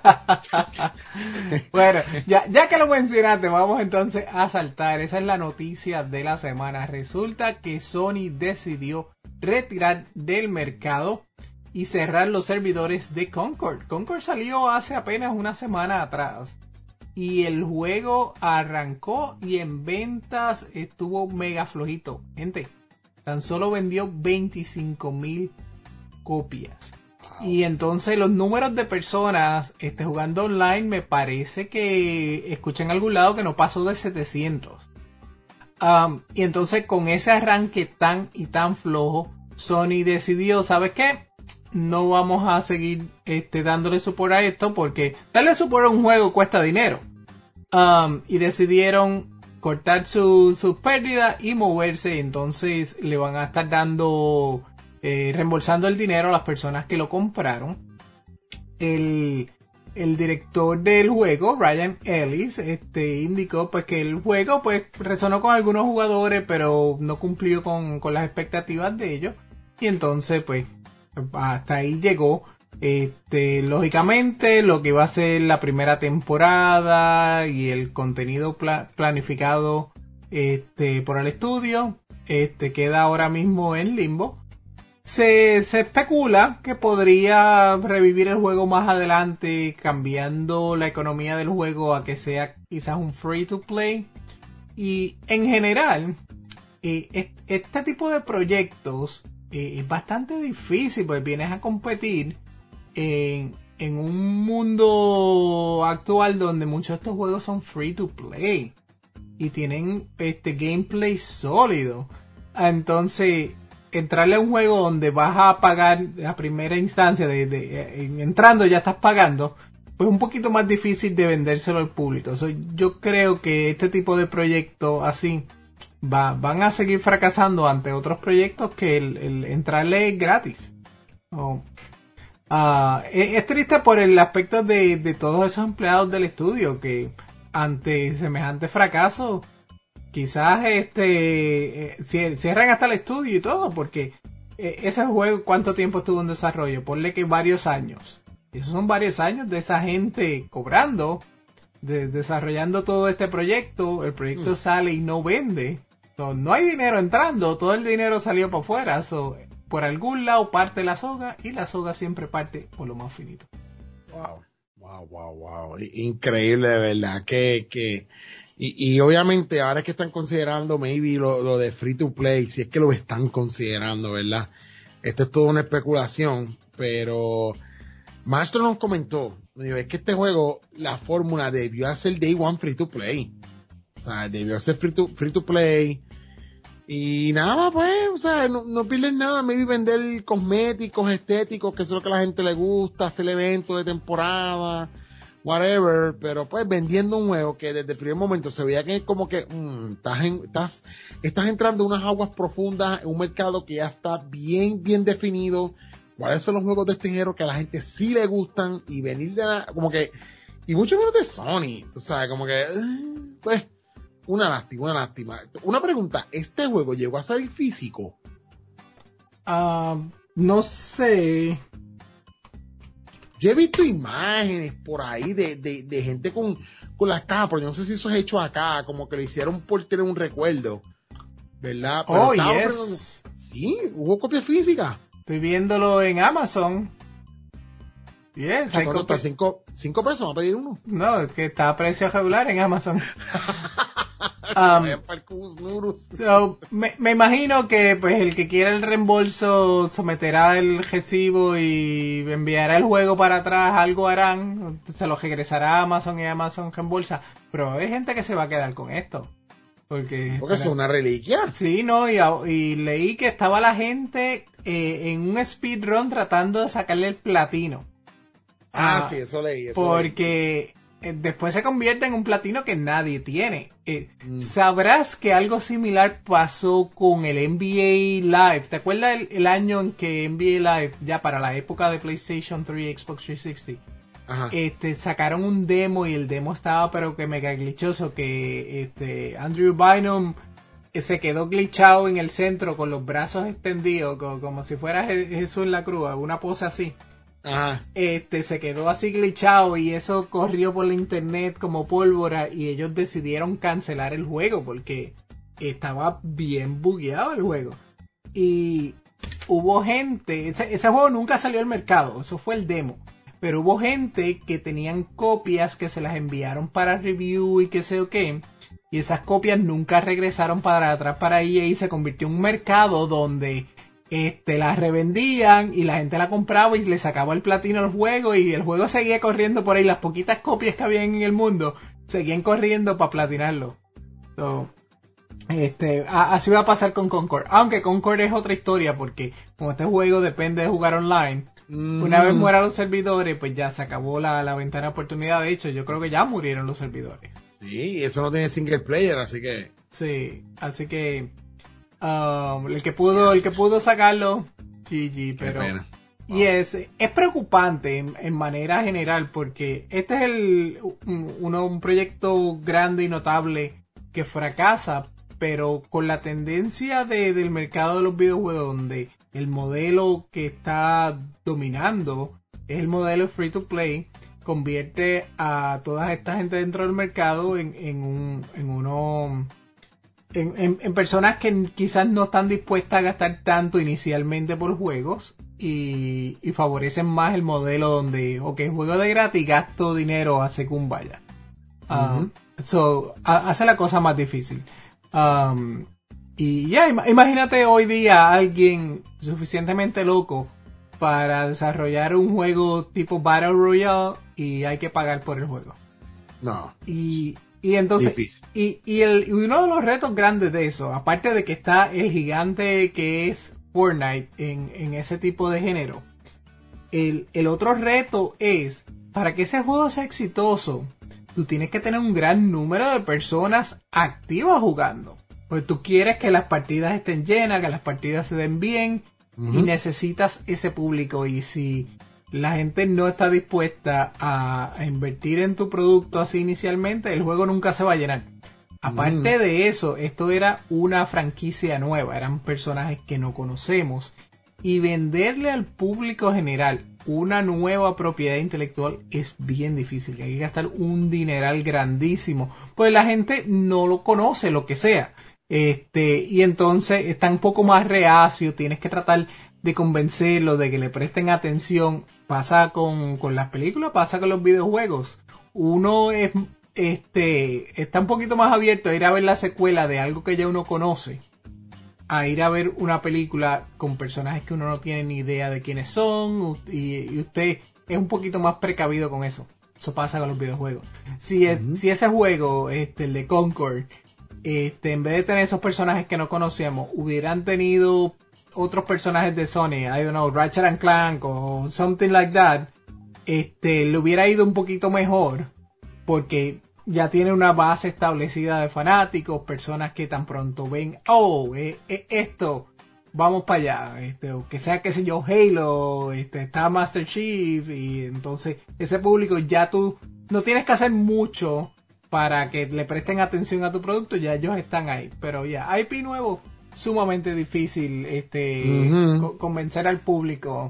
Bueno, ya, ya que lo mencionaste, vamos entonces a saltar. Esa es la noticia de la semana. Resulta que Sony decidió retirar del mercado y cerrar los servidores de Concord. Concord salió hace apenas una semana atrás. Y el juego arrancó y en ventas estuvo mega flojito. Gente, tan solo vendió veinticinco mil copias. Wow. Y entonces los números de personas este, jugando online me parece que escuché en algún lado que no pasó de setecientos. Um, y entonces con ese arranque tan y tan flojo, Sony decidió, ¿sabes qué? No vamos a seguir este, dándole support a esto porque darle support a un juego cuesta dinero. Um, y decidieron cortar sus su pérdidas y moverse. Entonces le van a estar dando, eh, reembolsando el dinero a las personas que lo compraron. El, el director del juego, Ryan Ellis, este, indicó pues que el juego pues resonó con algunos jugadores, pero no cumplió con, con las expectativas de ellos. Y entonces pues hasta ahí llegó. Este, lógicamente lo que iba a ser la primera temporada y el contenido pla- planificado este, por el estudio este, queda ahora mismo en limbo. Se, se especula que podría revivir el juego más adelante, cambiando la economía del juego a que sea quizás un free to play. Y en general eh, este tipo de proyectos eh, es bastante difícil, pues vienes a competir En, en un mundo actual donde muchos de estos juegos son free to play y tienen este gameplay sólido. Entonces, entrarle a un juego donde vas a pagar a primera instancia, de, de, de entrando ya estás pagando, pues es un poquito más difícil de vendérselo al público. So, yo creo que este tipo de proyectos así va, van a seguir fracasando ante otros proyectos que el, el entrarle es gratis. Oh. Uh, es, es triste por el aspecto de, de todos esos empleados del estudio que ante semejante fracaso quizás este eh, cierran hasta el estudio y todo, porque eh, ese juego ¿cuánto tiempo estuvo en desarrollo? Ponle que varios años. Esos son varios años de esa gente cobrando, de, desarrollando todo este proyecto. El proyecto mm. sale y no vende. So, no hay dinero entrando, todo el dinero salió para afuera. So, por algún lado parte la soga y la soga siempre parte por lo más finito. Wow, wow, wow, wow. Increíble, de verdad. Que, que, y, y obviamente ahora que están considerando maybe lo, lo de free to play, si es que lo están considerando, ¿verdad? Esto es toda una especulación, pero Maestro nos comentó, es que este juego, la fórmula debió hacer day one free to play. O sea, debió ser free to, free to play. Y nada, pues, o sea, no, no pierden nada, maybe vender cosméticos, estéticos, que eso es lo que a la gente le gusta, hacer eventos de temporada, whatever, pero pues vendiendo un juego que desde el primer momento se veía que como que mmm, estás, en, estás, estás entrando en unas aguas profundas, en un mercado que ya está bien, bien definido, cuáles son los juegos de este género que a la gente sí le gustan, y venir de la, como que, y mucho menos de Sony, tú sabes, como que, pues, Una lástima, una lástima. Una pregunta, ¿este juego llegó a salir físico? Uh, no sé. Yo he visto imágenes por ahí de, de, de gente con, con las cajas, pero yo no sé si eso es hecho acá, como que lo hicieron por tener un recuerdo, ¿verdad? Pero oh, estaba, yes. pero, sí, hubo copia física. Estoy viéndolo en Amazon. Yes, hay ¿Cuánto copia... está? ¿Cinco, ¿Cinco pesos? ¿Va a pedir uno? No, es que está a precio regular en Amazon. um, so, me, me imagino que pues el que quiera el reembolso someterá el recibo y enviará el juego para atrás, algo harán, se lo regresará a Amazon y Amazon reembolsa, pero hay gente que se va a quedar con esto. Porque, porque es una reliquia. Sí, no, y, y leí que estaba la gente eh, en un speedrun tratando de sacarle el platino. Ah, ah sí, eso leí. Eso porque leí. Después se convierte en un platino que nadie tiene. Eh, mm. Sabrás que algo similar pasó con el N B A Live. ¿Te acuerdas el, el año en que N B A Live, ya para la época de PlayStation tres y Xbox trescientos sesenta, Ajá. este sacaron un demo y el demo estaba pero que mega glitchoso, que este Andrew Bynum se quedó glitchado en el centro con los brazos extendidos como, como si fuera Jesús en la cruz, una pose así. Ajá. Este se quedó así glitchado y eso corrió por la internet como pólvora y ellos decidieron cancelar el juego porque estaba bien bugueado el juego. Y hubo gente, ese, ese juego nunca salió al mercado, eso fue el demo. Pero hubo gente que tenían copias que se las enviaron para review y qué sé yo qué. Y esas copias nunca regresaron para atrás para E A y se convirtió en un mercado donde este las revendían y la gente la compraba y le sacaba el platino al juego y el juego seguía corriendo por ahí. Las poquitas copias que había en el mundo seguían corriendo para platinarlo. So, este, a, así va a pasar con Concord. Aunque Concord es otra historia porque como este juego depende de jugar online, una vez mueran los servidores, pues ya se acabó la, la ventana de oportunidad. De hecho, yo creo que ya murieron los servidores. Sí, eso no tiene single player, así que... Sí, así que... Um, el que pudo el que pudo sacarlo, G G, pero... Wow. Y es, es preocupante en, en manera general porque este es el un, uno, un proyecto grande y notable que fracasa, pero con la tendencia de, del mercado de los videojuegos donde el modelo que está dominando es el modelo free to play, convierte a toda esta gente dentro del mercado en, en un en uno en, en, en personas que quizás no están dispuestas a gastar tanto inicialmente por juegos y, y favorecen más el modelo donde ok, juego de gratis, gasto dinero a según vaya. Uh, uh-huh. So, a, hace la cosa más difícil. Um, Y ya, yeah, imagínate hoy día alguien suficientemente loco para desarrollar un juego tipo Battle Royale y hay que pagar por el juego. No. Y, y entonces, difícil. y, y, el, y uno de los retos grandes de eso, aparte de que está el gigante que es Fortnite en, en ese tipo de género, el, el otro reto es, para que ese juego sea exitoso, tú tienes que tener un gran número de personas activas jugando. Pues tú quieres que las partidas estén llenas, que las partidas se den bien, uh-huh. y necesitas ese público. Y si la gente no está dispuesta a, a invertir en tu producto así inicialmente, el juego nunca se va a llenar. Aparte uh-huh. de eso, esto era una franquicia nueva, eran personajes que no conocemos. Y venderle al público general una nueva propiedad intelectual es bien difícil. Hay que gastar un dineral grandísimo, pues la gente no lo conoce, lo que sea. Este, y entonces está un poco más reacio, tienes que tratar de convencerlo de que le presten atención. Pasa con, con las películas, pasa con los videojuegos. Uno es, este, está un poquito más abierto a ir a ver la secuela de algo que ya uno conoce, a ir a ver una película con personajes que uno no tiene ni idea de quiénes son, y, y usted es un poquito más precavido con eso. Eso pasa con los videojuegos. Si, es, uh-huh. si ese juego, este, el de Concord, Este, en vez de tener esos personajes que no conocíamos, hubieran tenido otros personajes de Sony, I don't know, Ratchet and Clank o something like that, este, le hubiera ido un poquito mejor, porque ya tiene una base establecida de fanáticos, personas que tan pronto ven, oh, eh, eh, esto, vamos para allá, este, o que sea, qué sé yo, Halo, este, está Master Chief, y entonces ese público ya tú no tienes que hacer mucho para que le presten atención a tu producto, ya ellos están ahí. Pero ya, I P nuevo, sumamente difícil este uh-huh. co- convencer al público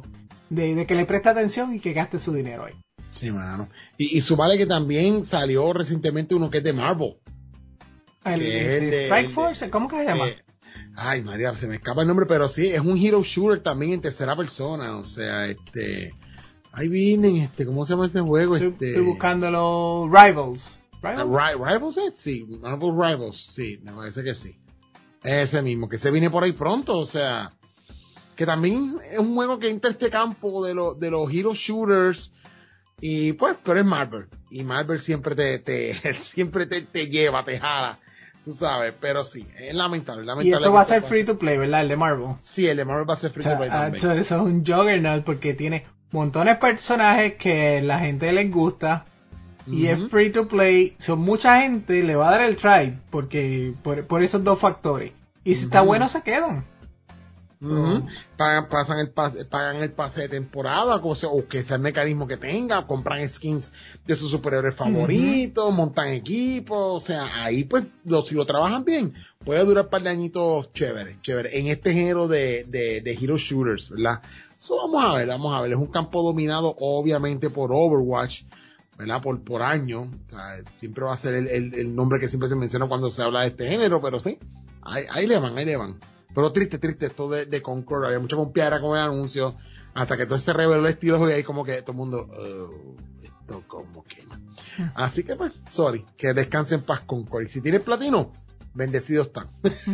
de, de que le preste atención y que gaste su dinero ahí. Sí, mano. Y, y sumale que también salió recientemente uno que es de Marvel. El, el de Strike Force, ¿cómo que se llama? Eh, ay, María, se me escapa el nombre, pero sí, es un hero shooter también en tercera persona, o sea, este... Ahí vienen, este, ¿cómo se llama ese juego? Estoy, este... estoy buscando los Rivals. ¿Rivals? Uh, ¿Rivals? Eh? Sí, Marvel Rivals, sí, me parece que sí. Ese mismo, que se viene por ahí pronto, o sea... Que también es un juego que entra a este campo de, lo, de los hero shooters... Y pues, pero es Marvel. Y Marvel siempre te, te siempre te, te lleva, te jala. Tú sabes, pero sí, es lamentable, lamentable. Y esto va a ser free to play, ¿verdad? El de Marvel. Sí, el de Marvel va a ser free o sea, to play también. Eso, eso es un juggernaut porque tiene montones de personajes que la gente les gusta. Y uh-huh. es free to play. So, mucha gente le va a dar el try porque por, por esos dos factores. Y si uh-huh. está bueno, se quedan. Uh-huh. Oh. Pagan, pasan el pase, pagan el pase de temporada, o, sea, o que sea el mecanismo que tenga, compran skins de sus superhéroes favoritos, uh-huh. montan equipos, o sea, ahí pues lo, si lo trabajan bien, puede durar un par de añitos chévere, chévere, en este género de, de, de hero shooters, ¿verdad? Eso vamos a ver, vamos a ver, es un campo dominado obviamente por Overwatch, ¿verdad? Por, por año, o sea, siempre va a ser el, el, el nombre que siempre se menciona cuando se habla de este género, pero sí, ahí, ahí le van, ahí le van. Pero triste, triste esto de, de Concord, había mucha confianza con el anuncio, hasta que entonces se reveló el estilo y ahí como que todo el mundo, oh, esto como que no. Así que pues, sorry, que descanse en paz Concord. Y si tienes platino, bendecidos están.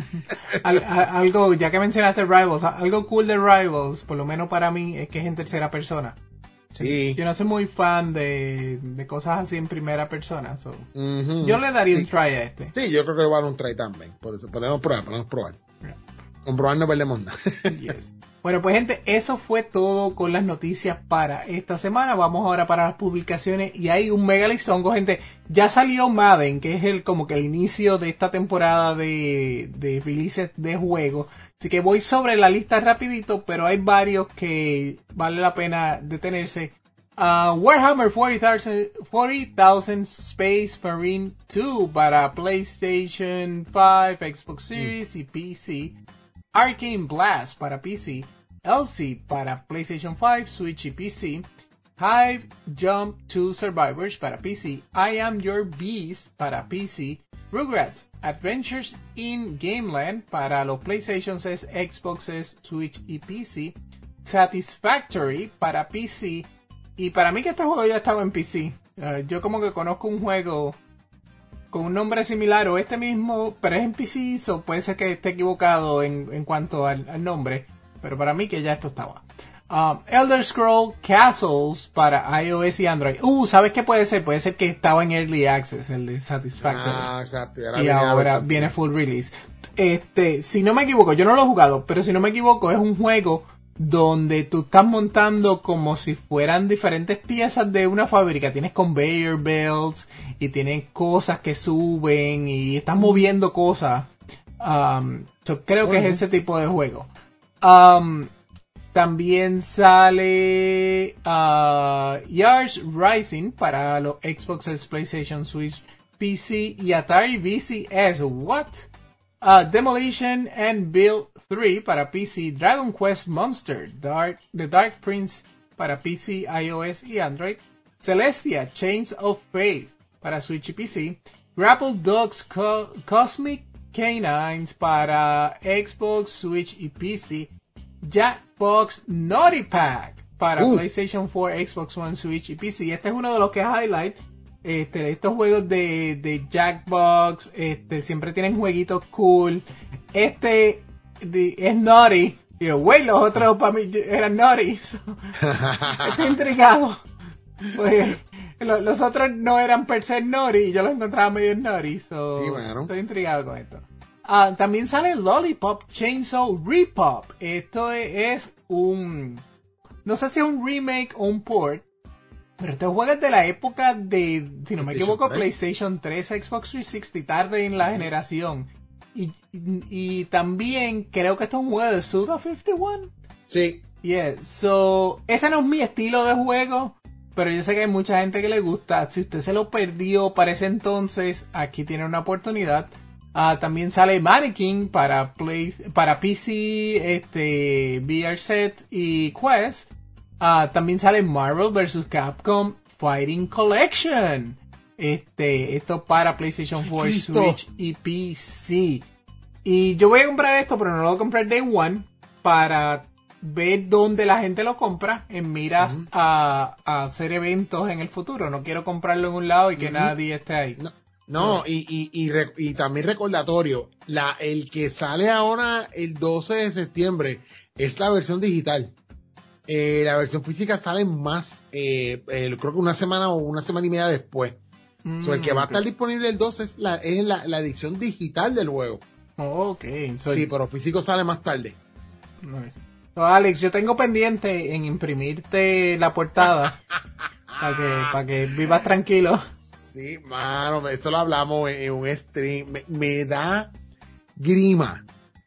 Al, a, algo, ya que mencionaste Rivals, algo cool de Rivals, por lo menos para mí, es que es en tercera persona. Sí. Yo no soy muy fan de, de cosas así en primera persona. So. Uh-huh. Yo le daría sí. un try a este. Sí, yo creo que va a dar un try también. Podemos, podemos probar, podemos probar. Yeah. Comprobar no perdemos nada. Yes. Bueno, pues gente, eso fue todo con las noticias para esta semana. Vamos ahora para las publicaciones y hay un mega listongo, gente. Ya salió Madden, que es el como que el inicio de esta temporada de, de releases de juegos. Así que voy sobre la lista rapidito, pero hay varios que vale la pena detenerse. Uh, Warhammer forty thousand Space Marine dos para PlayStation cinco, Xbox Series mm. y P C. Arcane Blast para P C, Elsie para PlayStation cinco, Switch y P C, Hive Jump two Survivors para P C, I Am Your Beast para P C, Rugrats Adventures in Gameland para los PlayStations, Xboxes, Switch y P C, Satisfactory para P C, y para mí que este juego ya estaba en P C. Uh, yo como que conozco un juego con un nombre similar o este mismo, pero es en P C, so puede ser que esté equivocado en, en cuanto al, al nombre, pero para mí que ya esto estaba. Um, Elder Scrolls Castles para iOS y Android. Uh, ¿sabes qué puede ser? Puede ser que estaba en Early Access, el de Satisfactory. Ah, exacto. Ahora y ahora viene full release. Este, si no me equivoco, yo no lo he jugado, pero si no me equivoco es un juego donde tú estás montando como si fueran diferentes piezas de una fábrica. Tienes conveyor belts y tienes cosas que suben y estás moviendo cosas. Um, so creo que es ese tipo de juego. Um, también sale uh, Yars Rising para los Xbox, PlayStation, Switch, P C y Atari V C S. What? Uh, Demolition and Build three para P C, Dragon Quest Monster, Dark, The Dark Prince para P C, iOS y Android, Celestia, Chains of Faith para Switch y P C, Grapple Dogs Co- Cosmic Canines para Xbox, Switch y P C, Jackbox Naughty Pack para uh. PlayStation four, Xbox One, Switch y P C. Este es uno de los que highlight. Este, estos juegos de, de Jackbox, este, siempre tienen jueguitos cool. Este de, es Naughty. Digo, güey, los otros para mí eran Naughty. So, estoy intrigado. Pues, lo, los otros no eran per se Naughty y yo los encontraba medio Naughty. So, sí, bueno. Estoy intrigado con esto. Uh, también sale Lollipop Chainsaw Repop. Esto es, es un... No sé si es un remake o un port. Pero este juego es de la época de, si no me equivoco, PlayStation tres, Xbox trescientos sesenta, tarde en la generación. Y, y, y también creo que esto es un juego de Suda cincuenta y uno. Sí. Yeah, so, ese no es mi estilo de juego, pero yo sé que hay mucha gente que le gusta. Si usted se lo perdió para ese entonces, aquí tiene una oportunidad. Uh, también sale Mannequin para, Play, para P C, este, V R Set y Quest. Uh, también sale Marvel versus. Capcom Fighting Collection. Este, esto para PlayStation cuatro, Listo. Switch y P C. Y yo voy a comprar esto, pero no lo voy a comprar Day One para ver dónde la gente lo compra en miras uh-huh. a, a hacer eventos en el futuro. No quiero comprarlo en un lado y que uh-huh. nadie esté ahí. No, no y, y, y, re, y también recordatorio, la, el que sale ahora el doce de septiembre es la versión digital. Eh, la versión física sale más, eh, eh, creo que una semana o una semana y media después. Mm, so, el que va okay. a estar disponible el doce es la, es la, la edición digital del juego. Oh, ok. So, sí, pero físico sale más tarde. Nice. So, Alex, yo tengo pendiente en imprimirte la portada para que, para que vivas tranquilo. Sí, mano, eso lo hablamos en, en un stream. Me, me da grima,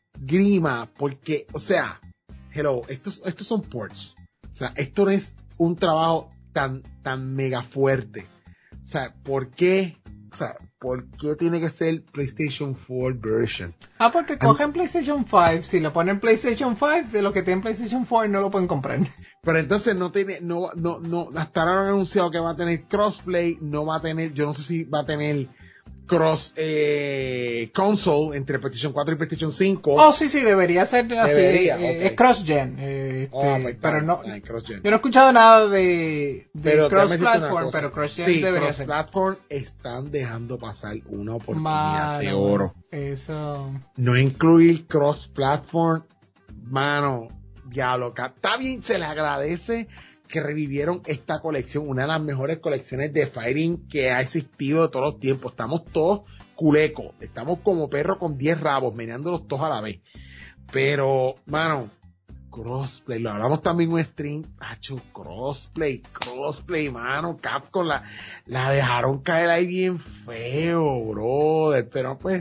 grima, porque, o sea, hello, estos, estos son ports. O sea, esto no es un trabajo tan, tan mega fuerte. O sea, ¿por qué? O sea, ¿por qué tiene que ser PlayStation cuatro version? Ah, porque cogen PlayStation cinco, si lo ponen PlayStation cinco, de lo que tienen PlayStation cuatro no lo pueden comprar. Pero entonces no tiene, no, no, no, hasta ahora han anunciado que va a tener crossplay, no va a tener, yo no sé si va a tener cross eh, console entre PlayStation cuatro y PlayStation cinco. Oh, sí, sí, debería ser así. Debería, eh, okay. Es cross-gen. Eh, este, oh, pero no, fine, cross-gen. Yo no he escuchado nada de, de pero cross-platform, pero cross-gen sí, debería cross ser. Cross-platform están dejando pasar una oportunidad mano, de oro. Eso. No incluir cross-platform, mano, ya loca. Está bien, se les agradece que revivieron esta colección, una de las mejores colecciones de Fighting que ha existido de todos los tiempos. Estamos todos culecos, estamos como perros con diez rabos, meneándolos todos a la vez. Pero, mano, crossplay, lo hablamos también en un stream, hacho, crossplay, crossplay, mano, Capcom la, la dejaron caer ahí bien feo, brother, pero pues,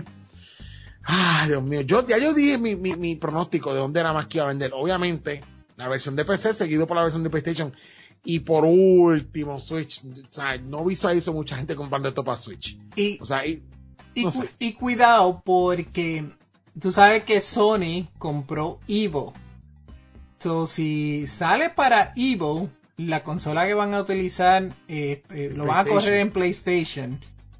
ay, Dios mío, yo, ya yo dije mi, mi, mi pronóstico de dónde era más que iba a vender, obviamente, la versión de P C seguido por la versión de PlayStation y por último Switch. O sea, no visualizo mucha gente comprando esto para Switch. Y, o sea, y, y, no cu- sé. y cuidado porque tú sabes que Sony compró Evo. So, si sale para Evo, la consola que van a utilizar eh, eh, lo van a correr en PlayStation.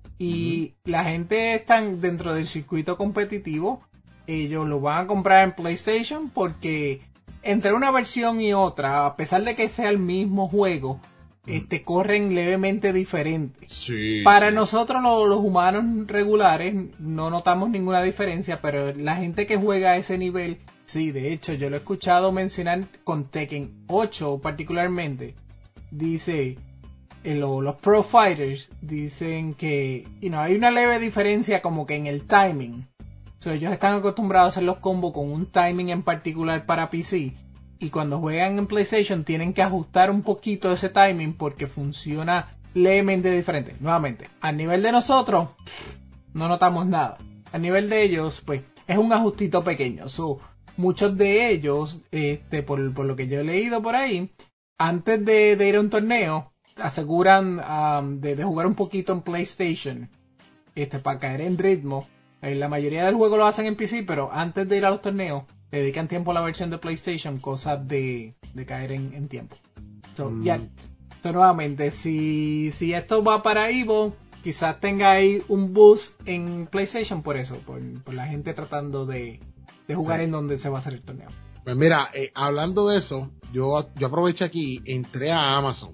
Y uh-huh. la gente está dentro del circuito competitivo. Ellos lo van a comprar en PlayStation porque entre una versión y otra, a pesar de que sea el mismo juego, mm. este corren levemente diferentes. Sí, Para sí. nosotros los, los humanos regulares no notamos ninguna diferencia, pero la gente que juega a ese nivel, sí, de hecho yo lo he escuchado mencionar con Tekken ocho particularmente. Dice, eh, lo, los pro fighters dicen que you know, hay una leve diferencia como que en el timing. So, ellos están acostumbrados a hacer los combos con un timing en particular para P C. Y cuando juegan en PlayStation tienen que ajustar un poquito ese timing porque funciona levemente diferente. Nuevamente, a nivel de nosotros, no notamos nada. A nivel de ellos, pues, es un ajustito pequeño. So, muchos de ellos, este, por, por lo que yo he leído por ahí, antes de, de ir a un torneo, aseguran um, de, de jugar un poquito en PlayStation, este, para caer en ritmo. La mayoría del juego lo hacen en P C, pero antes de ir a los torneos, le dedican tiempo a la versión de PlayStation, cosas de, de caer en, en tiempo. So, mm. ya, so, nuevamente, si, si esto va para Evo, quizás tenga ahí un boost en PlayStation por eso, por, por la gente tratando de, de jugar sí. en donde se va a hacer el torneo. Pues mira, eh, hablando de eso, yo, yo aproveché aquí, entré a Amazon,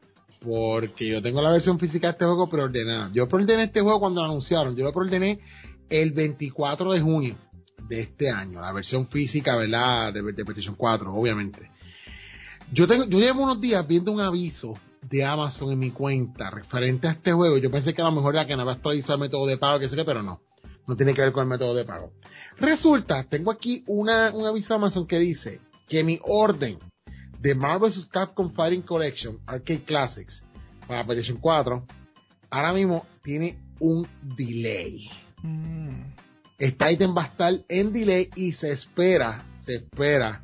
porque yo tengo la versión física de este juego preordenada. Yo preordené este juego cuando lo anunciaron, yo lo preordené el veinticuatro de junio de este año, la versión física, ¿verdad? De, de PlayStation cuatro, obviamente. Yo tengo, yo llevo unos días viendo un aviso de Amazon en mi cuenta referente a este juego. Yo pensé que a lo mejor era que no iba a actualizar el método de pago, que sé qué, pero no. No tiene que ver con el método de pago. Resulta, tengo aquí una, un aviso de Amazon que dice que mi orden de Marvel versus. Capcom Fighting Collection Arcade Classics para PlayStation cuatro ahora mismo tiene un delay. Mm. Este ítem va a estar en delay y se espera, se espera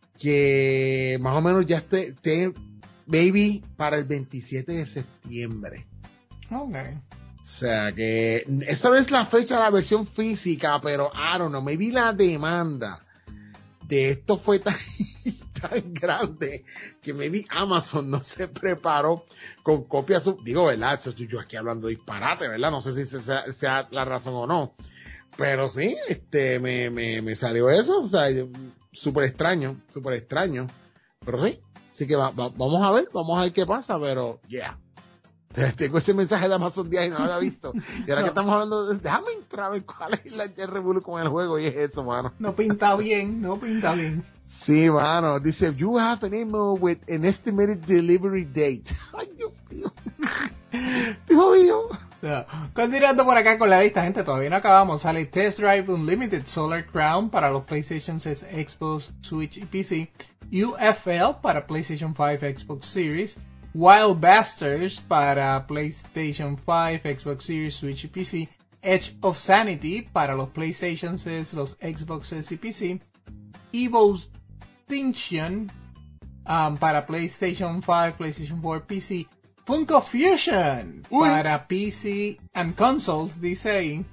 que más o menos ya esté, esté maybe para el veintisiete de septiembre. Okay. O sea que esa no es la fecha de la versión física, pero I don't know, maybe la demanda de esto fue tan, tan grande que maybe Amazon no se preparó con copias, digo, ¿verdad? Estoy yo aquí hablando de disparate, ¿verdad? No sé si sea, sea la razón o no. Pero sí, este, me, me, me salió eso, o sea, súper extraño, súper extraño. Pero sí, así que va, va, vamos a ver, vamos a ver qué pasa, pero yeah. Tengo ese mensaje de Amazon Díaz y no lo había visto. Y ahora no. que estamos hablando, de, déjame entrar a ver cuál es la Revolution con el juego y es eso, mano. No pinta bien, no pinta bien. Sí, mano. Dice, you have an email with an estimated delivery date. Ay, Dios mío. Dios mío. No. Continuando por acá con la lista, gente, todavía no acabamos. Sale Test Drive Unlimited Solar Crown para los PlayStation seis, Xbox, Switch y P C. U F L para PlayStation cinco, Xbox Series. Wild Bastards para PlayStation cinco, Xbox Series, Switch y P C. Edge of Sanity para los PlayStation seis, los Xboxes y P C. Evo Extinction um, para PlayStation cinco, PlayStation cuatro, P C. Funko Fusion Uy. para P C and Consoles, dice ahí.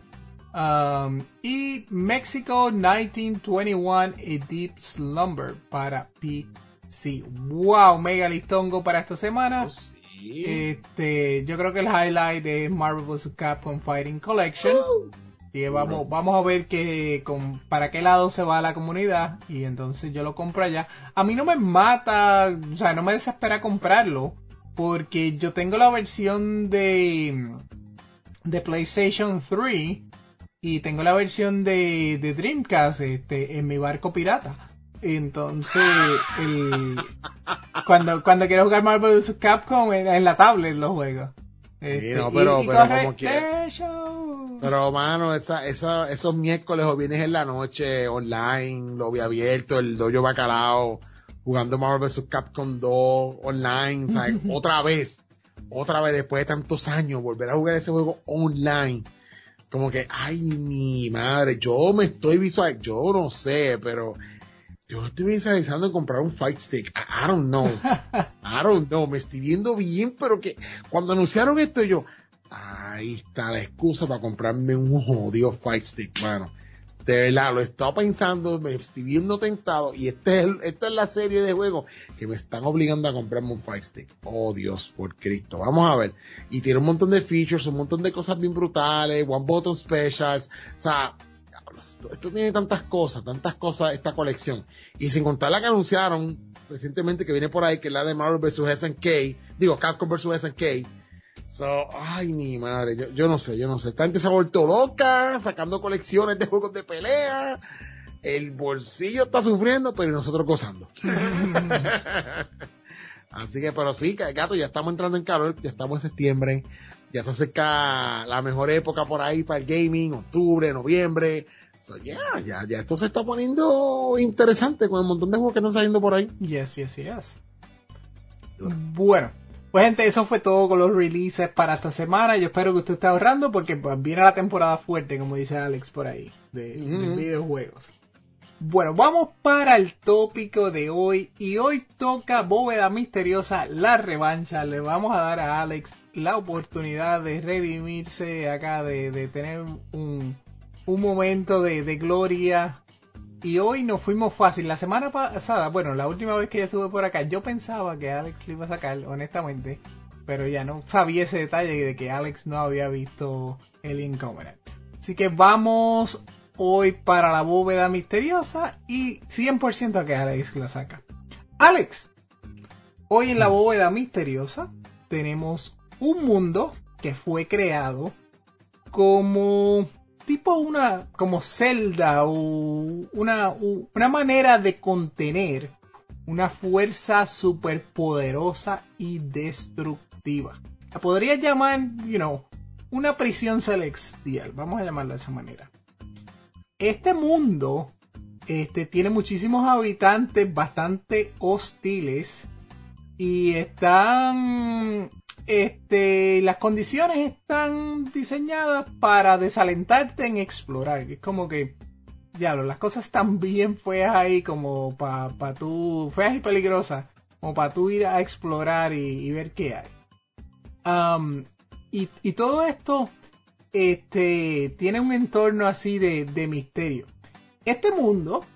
Um, y Mexico mil novecientos veintiuno A Deep Slumber para P C. Wow, mega listongo para esta semana. Oh, sí. Este, yo creo que el highlight es Marvel versus. Capcom Fighting Collection. Uh, y vamos, uh. vamos a ver que con, para qué lado se va la comunidad. Y entonces yo lo compro allá. A mí no me mata, o sea, no me desespera comprarlo. Porque yo tengo la versión de, de PlayStation tres y tengo la versión de, de Dreamcast este, en mi barco pirata. Entonces, el, cuando, cuando quiero jugar Marvel versus. Capcom en, en la tablet lo juego. Este, sí, no, pero, y, y pero corre, como quieras. Pero, mano, esa, esa, esos miércoles o viernes en la noche, online, lobby abierto, el dojo bacalao, jugando Marvel versus. Capcom dos, online, ¿sabes? Otra vez, otra vez después de tantos años, volver a jugar ese juego online. Como que, ay, mi madre, yo me estoy visualizando, yo no sé, pero yo estoy visualizando en comprar un Fight Stick. I, I don't know. I don't know. Me estoy viendo bien, pero que cuando anunciaron esto yo, ahí está la excusa para comprarme un jodido Fight Stick, mano. De verdad, lo he estado pensando, me estoy viendo tentado y este es el, esta es la serie de juegos que me están obligando a comprarme un Fight Stick. Oh, Dios, por Cristo. Vamos a ver. Y tiene un montón de features, un montón de cosas bien brutales, One Button Specials, o sea, esto, esto tiene tantas cosas, tantas cosas esta colección. Y sin contar la que anunciaron recientemente que viene por ahí, que es la de Marvel versus. S N K, digo, Capcom versus. S N K. So, ay, mi madre, yo, yo no sé, yo no sé. Esta gente se ha vuelto loca, sacando colecciones de juegos de pelea. El bolsillo está sufriendo, pero nosotros gozando. Así que, pero sí, gato, ya estamos entrando en calor, ya estamos en septiembre, ya se acerca la mejor época por ahí para el gaming, octubre, noviembre. So, yeah, ya, ya esto se está poniendo interesante con el montón de juegos que están saliendo por ahí. Yes, yes, yes. Bueno. Pues gente, eso fue todo con los releases para esta semana. Yo espero que usted esté ahorrando porque pues, viene la temporada fuerte, como dice Alex por ahí, de, mm-hmm. de videojuegos. Bueno, vamos para el tópico de hoy. Y hoy toca Bóveda Misteriosa, la revancha. Le vamos a dar a Alex la oportunidad de redimirse acá, de, de tener un, un momento de, de gloria. Y hoy nos fuimos fácil. La semana pasada, bueno, la última vez que yo estuve por acá, yo pensaba que Alex lo iba a sacar, honestamente. Pero ya no sabía ese detalle de que Alex no había visto Alien Covenant. Así que vamos hoy para la bóveda misteriosa y cien por ciento a que Alex la saca. Alex, hoy en la bóveda misteriosa tenemos un mundo que fue creado como... tipo una, como Zelda o una, una manera de contener una fuerza superpoderosa y destructiva. La podría llamar, you know, una prisión celestial, vamos a llamarlo de esa manera. Este mundo este, tiene muchísimos habitantes bastante hostiles y están... Este, las condiciones están diseñadas para desalentarte en explorar. Es como que, diablo, las cosas están bien feas ahí como para pa tú, feas y peligrosas, como para tú ir a explorar y, y ver qué hay. Um, y, y todo esto este, tiene un entorno así de, de misterio. Este mundo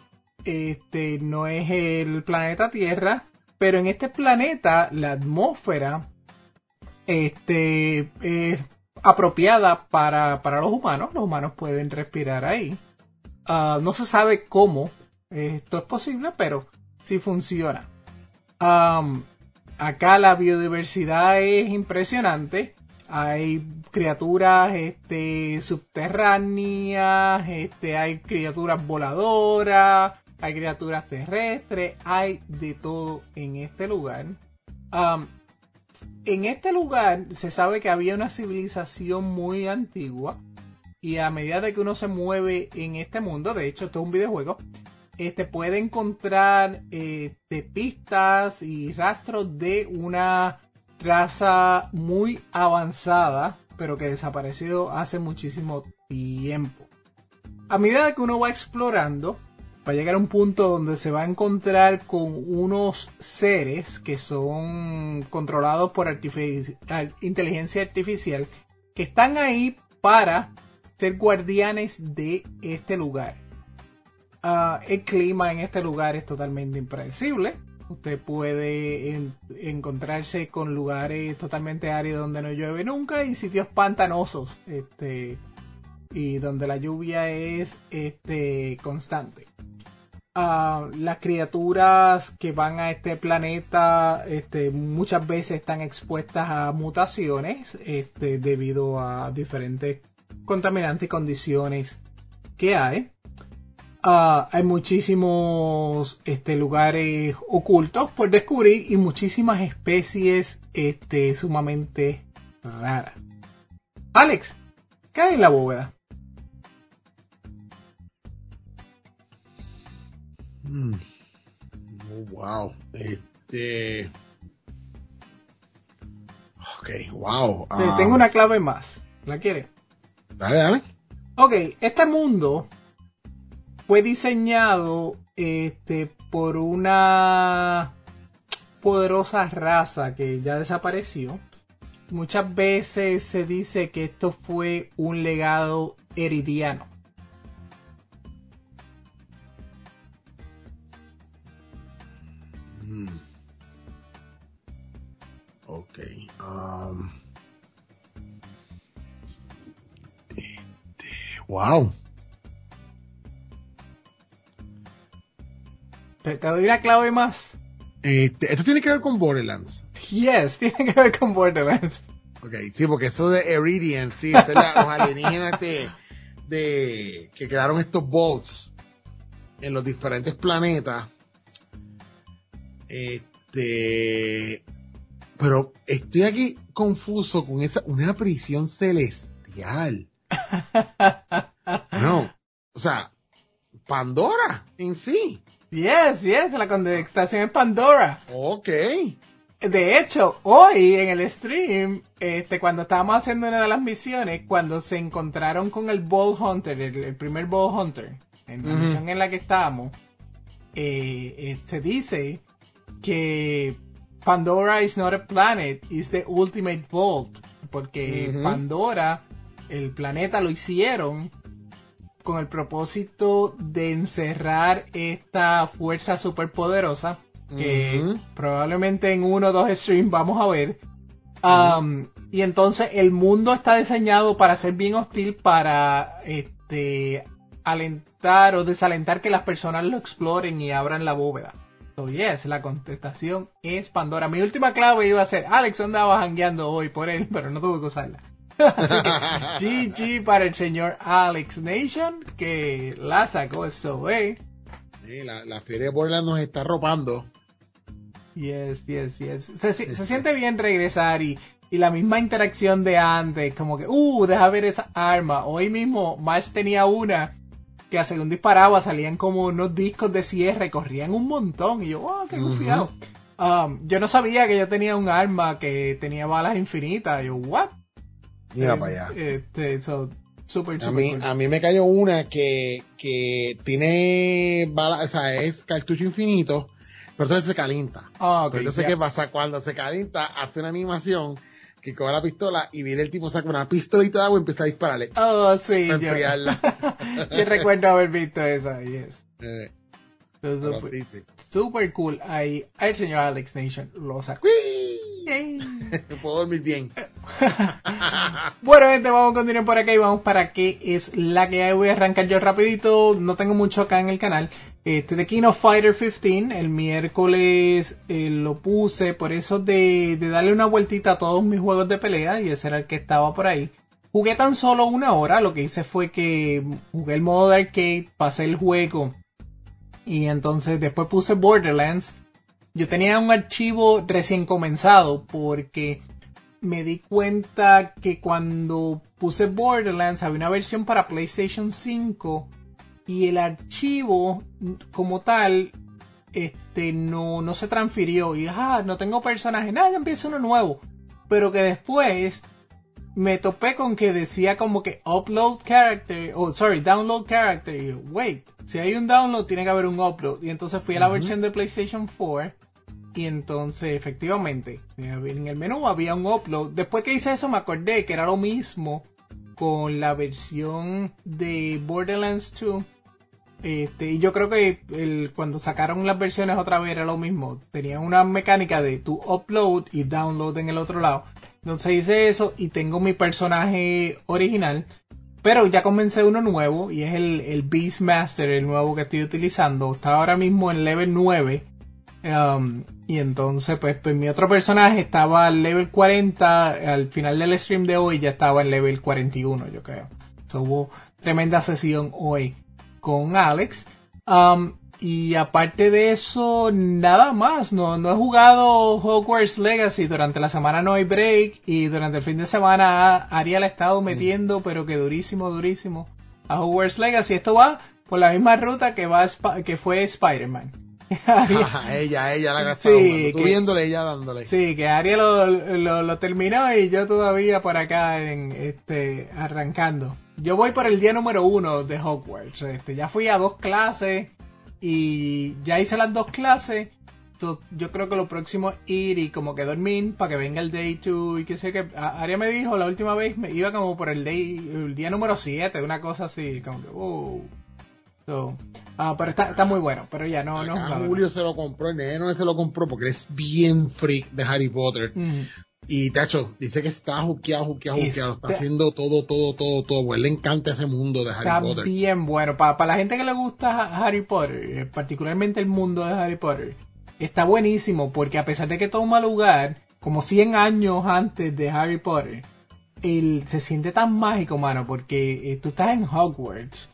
este no es el planeta Tierra, pero en este planeta la atmósfera este es apropiada para, para los humanos. Los humanos pueden respirar ahí. Uh, no se sabe cómo esto es posible, pero sí funciona. Um, acá la biodiversidad es impresionante. Hay criaturas este, subterráneas, este, hay criaturas voladoras, hay criaturas terrestres, hay de todo en este lugar. Um, en este lugar se sabe que había una civilización muy antigua, y a medida de que uno se mueve en este mundo, de hecho esto es un videojuego, este, puede encontrar este, pistas y rastros de una raza muy avanzada, pero que desapareció hace muchísimo tiempo. A medida que uno va explorando, va a llegar a un punto donde se va a encontrar con unos seres que son controlados por artifici- inteligencia artificial, que están ahí para ser guardianes de este lugar. Uh, el clima en este lugar es totalmente impredecible. Usted puede en, encontrarse con lugares totalmente áridos donde no llueve nunca, y sitios pantanosos, este, y donde la lluvia es este, constante. Uh, las criaturas que van a este planeta este, muchas veces están expuestas a mutaciones este, debido a diferentes contaminantes y condiciones que hay. Uh, hay muchísimos este, lugares ocultos por descubrir y muchísimas especies este, sumamente raras. Alex, ¿qué hay en la bóveda? Mm. Oh, wow. Este. Ok, wow. Te, uh... Tengo una clave más. ¿La quieres? Dale, dale. Ok, este mundo fue diseñado este, por una poderosa raza que ya desapareció. Muchas veces se dice que esto fue un legado heridiano. Mm. Ok. Um. Este, wow. Te, te doy una clave más. Este, esto tiene que ver con Borderlands. Yes, tiene que ver con Borderlands. Ok, sí, porque eso de Eridian, sí, es la, los alienígenas de, de que crearon estos bolts en los diferentes planetas. Este, pero estoy aquí confuso con esa, una prisión celestial. No, o sea, Pandora en sí. Yes, yes, la contestación es Pandora. Ok. De hecho, hoy en el stream, este, cuando estábamos haciendo una de las misiones, cuando se encontraron con el Ball Hunter, el, el primer Ball Hunter, en la uh-huh. misión en la que estábamos, eh, eh, se dice que Pandora is not a planet, it's the ultimate vault, porque uh-huh. Pandora, el planeta, lo hicieron con el propósito de encerrar esta fuerza superpoderosa que uh-huh. probablemente en uno o dos streams vamos a ver. Um, uh-huh. Y entonces el mundo está diseñado para ser bien hostil, para este alentar o desalentar que las personas lo exploren y abran la bóveda. So yes, la contestación es Pandora. Mi última clave iba a ser Alex andaba jangueando hoy por él, pero no tuve que usarla. Así que G G para el señor Alex Nation, que la sacó eso, eh. Sí, la, la feria de Borderlands nos está arropando. Yes, yes, yes. Se, se, se siente bien regresar y, y la misma interacción de antes, como que, uh, deja ver esa arma. Hoy mismo Marsh tenía una que según disparaba salían como unos discos de cierre, corrían un montón y yo, oh, qué confiado. Uh-huh. Um, yo no sabía que yo tenía un arma que tenía balas infinitas. Yo, what? Mira eh, para allá. Este, so, super, super a mí, cool. A mí me cayó una que, que tiene balas, o sea, es cartucho infinito, pero entonces se calienta. Oh, okay, pero entonces, yeah. ¿qué pasa? Cuando se calienta, hace una animación que coge la pistola y viene el tipo, saca una pistolita de agua y empieza a dispararle. Oh, sí. Para Yo, enfriarla. yo recuerdo haber visto eso, yes. Eh. Entonces, Pero sí, sí. super cool. Ahí el señor Alex Nation lo sacó. Puedo dormir bien. Bueno, gente, vamos a continuar por acá y vamos para qué es la que hay. Voy a arrancar yo rapidito. No tengo mucho acá en el canal. Este de King of Fighter quince, el miércoles eh, lo puse por eso de, de darle una vueltita a todos mis juegos de pelea, y ese era el que estaba por ahí. Jugué tan solo una hora. Lo que hice fue que jugué el modo de arcade, pasé el juego y entonces después puse Borderlands. Yo tenía un archivo recién comenzado porque me di cuenta que cuando puse Borderlands había una versión para PlayStation cinco y el archivo como tal este no, no se transfirió. Y ah, no tengo personaje, nada, ya empieza uno nuevo. Pero que después me topé con que decía como que upload character, oh sorry, download character. Y yo, wait, si hay un download tiene que haber un upload. Y entonces fui a la uh-huh. versión de PlayStation cuatro. Y entonces, efectivamente, en el menú había un upload. Después que hice eso me acordé que era lo mismo con la versión de Borderlands dos. Este, y yo creo que el, cuando sacaron las versiones otra vez era lo mismo. Tenían una mecánica de tu upload y download en el otro lado. Entonces hice eso y tengo mi personaje original. Pero ya comencé uno nuevo y es el, el Beastmaster, el nuevo que estoy utilizando. Está ahora mismo en level nueve. Um, y entonces pues, pues mi otro personaje estaba al level cuarenta, al final del stream de hoy ya estaba en level cuarenta y uno, yo creo. So, hubo tremenda sesión hoy con Alex. Um, y aparte de eso, nada más, no, no he jugado Hogwarts Legacy, durante la semana no hay break y durante el fin de semana Ariel ha estado metiendo, pero que durísimo, durísimo a Hogwarts Legacy. Esto va por la misma ruta que, va que fue Spider-Man. Ajá, ella, ella la gastaba. Sí, tú que, viéndole, ella dándole. Sí, que Ariel lo, lo, lo terminó y yo todavía por acá en este arrancando. Yo voy por el día número uno de Hogwarts. Este, ya fui a dos clases y ya hice las dos clases. So, yo creo que lo próximo es ir y como que dormir para que venga el day two y que sé que Ariel me dijo la última vez me iba como por el day el día número siete, una cosa así, como que wow. So, uh, pero está, está muy bueno, pero ya no, no. Acá Julio se lo compró, el nene se lo compró porque es bien freak de Harry Potter. Mm. Y Tacho dice que está juqueado, juqueado, juqueado, está este, haciendo todo, todo, todo, todo. Pues le encanta ese mundo de Harry está Potter. Está bien bueno, para pa la gente que le gusta Harry Potter, particularmente el mundo de Harry Potter, está buenísimo porque a pesar de que toma lugar como cien años antes de Harry Potter, él se siente tan mágico, mano, porque eh, tú estás en Hogwarts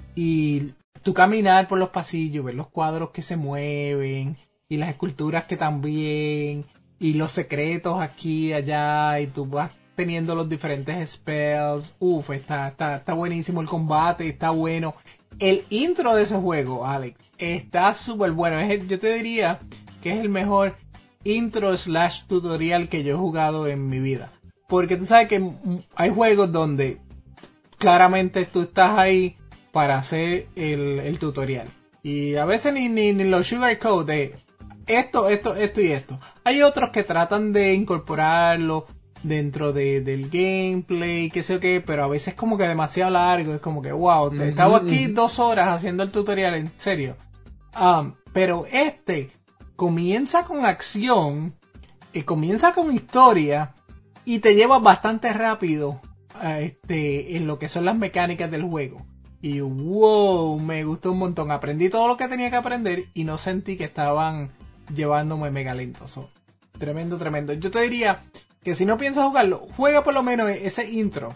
y tú caminar por los pasillos, ver los cuadros que se mueven y las esculturas que también y los secretos aquí y allá y tú vas teniendo los diferentes spells. Uf, está, está, está buenísimo el combate, está bueno. El intro de ese juego, Alex, está súper bueno. Es el, yo te diría que es el mejor intro slash tutorial que yo he jugado en mi vida. Porque tú sabes que hay juegos donde claramente tú estás ahí para hacer el, el tutorial. Y a veces ni, ni, ni los sugarcoat de esto, esto, esto y esto. Hay otros que tratan de incorporarlo dentro de, del gameplay, qué sé yo qué, pero a veces como que demasiado largo. Es como que, wow, he estado aquí dos horas haciendo el tutorial, en serio. Um, pero este comienza con acción, y comienza con historia, y te lleva bastante rápido a este, en lo que son las mecánicas del juego. Y wow, me gustó un montón. Aprendí todo lo que tenía que aprender y no sentí que estaban llevándome mega lento. So, tremendo, tremendo. Yo te diría que si no piensas jugarlo, juega por lo menos ese intro.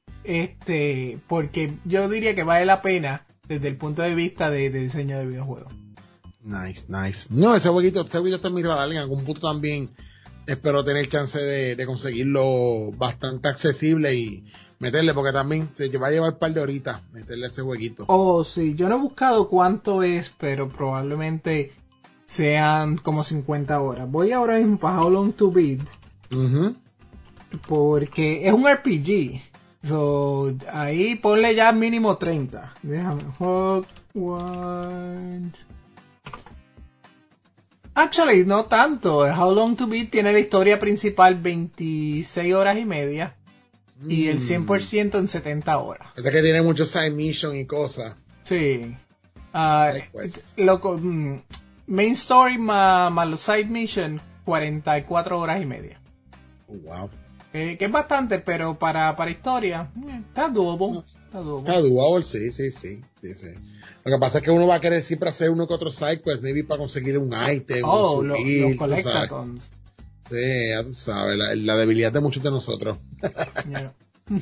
Este, porque yo diría que vale la pena desde el punto de vista de, de diseño de videojuegos. Nice, nice. No, ese jueguito, ese jueguito está en mi radar. En algún punto también espero tener chance de, de conseguirlo bastante accesible y meterle, porque también se va a llevar un par de horitas meterle ese jueguito. Oh, sí, yo no he buscado cuánto es, pero probablemente sean como cincuenta horas. Voy ahora mismo para How Long to Beat. Uh-huh. Porque es un R P G. So, ahí ponle ya mínimo treinta. Déjame. Hogwarts. Actually, no tanto. How Long to Beat tiene la historia principal veintiséis horas y media. Mm. Y el cien por ciento en setenta horas. O sea que tiene muchos side mission y cosas. Sí. Uh, loco, mm, main story más, más los side mission, cuarenta y cuatro horas y media. Oh, wow. Eh, que es bastante, pero para, para historia, eh, está doable. Está doable. Está doable, sí, sí, sí, sí, sí. Lo que pasa es que uno va a querer siempre hacer uno que otro side quest, maybe para conseguir un item. Oh, un los lo collectatons. Sí, ya tú sabes, la, la debilidad de muchos de nosotros. Yeah.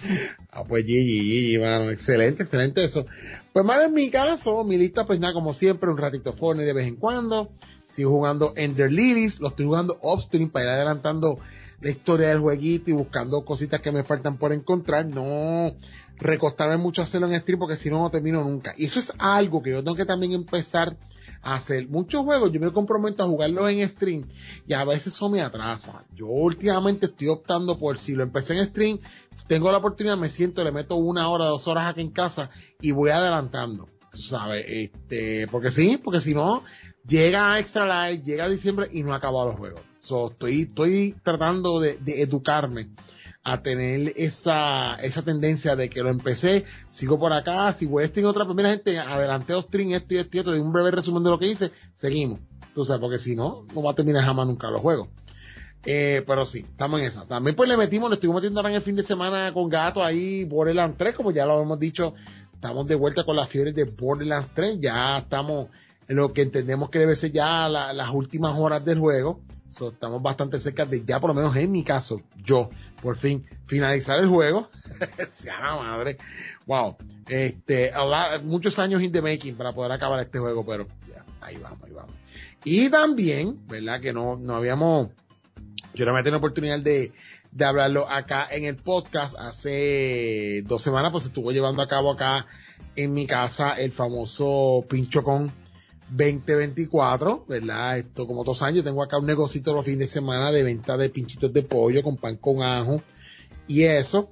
Ah, pues G G, G G, mano, excelente, excelente eso. Pues, mano, en mi caso, mi lista, pues nada, como siempre, un ratito Fortnite de vez en cuando. Sigo jugando Ender Lilies, lo estoy jugando off-stream para ir adelantando la historia del jueguito y buscando cositas que me faltan por encontrar. No recostarme mucho a hacerlo en stream porque si no, no termino nunca. Y eso es algo que yo tengo que también empezar a hacer. Muchos juegos yo me comprometo a jugarlos en stream y a veces eso me atrasa. Yo últimamente estoy optando por, si lo empecé en stream, tengo la oportunidad, me siento, le meto una hora, dos horas aquí en casa y voy adelantando, tú sabes, este, porque sí, porque si no, llega a Extra Life, llega a diciembre y no ha acabado los juegos. So, estoy, estoy tratando de, de educarme a tener esa, esa tendencia de que lo empecé, sigo por acá, si voy a stream otra, primera gente, adelanté dos stream, esto y esto y esto, de un breve resumen de lo que hice, seguimos, tú sabes, porque si no, no va a terminar jamás nunca los juegos. Eh, pero sí, estamos en esa. También pues le metimos, le estuvimos metiendo ahora en el fin de semana con Gato ahí Borderlands tres, como ya lo hemos dicho, estamos de vuelta con las fiebres de Borderlands tres, ya estamos en lo que entendemos que debe ser ya la, las últimas horas del juego, so, estamos bastante cerca de ya, por lo menos en mi caso, yo, por fin, finalizar el juego, sea la madre, wow, este, lot, muchos años in the making para poder acabar este juego, pero ya, ahí vamos, ahí vamos. Y también, ¿verdad? Que no, no habíamos, yo no me he tenido la oportunidad de, de hablarlo acá en el podcast. Hace dos semanas pues estuvo llevando a cabo acá en mi casa el famoso PinchoCon veinte veinticuatro, ¿verdad? Esto como dos años, tengo acá un negocito los fines de semana de venta de pinchitos de pollo con pan con ajo y eso.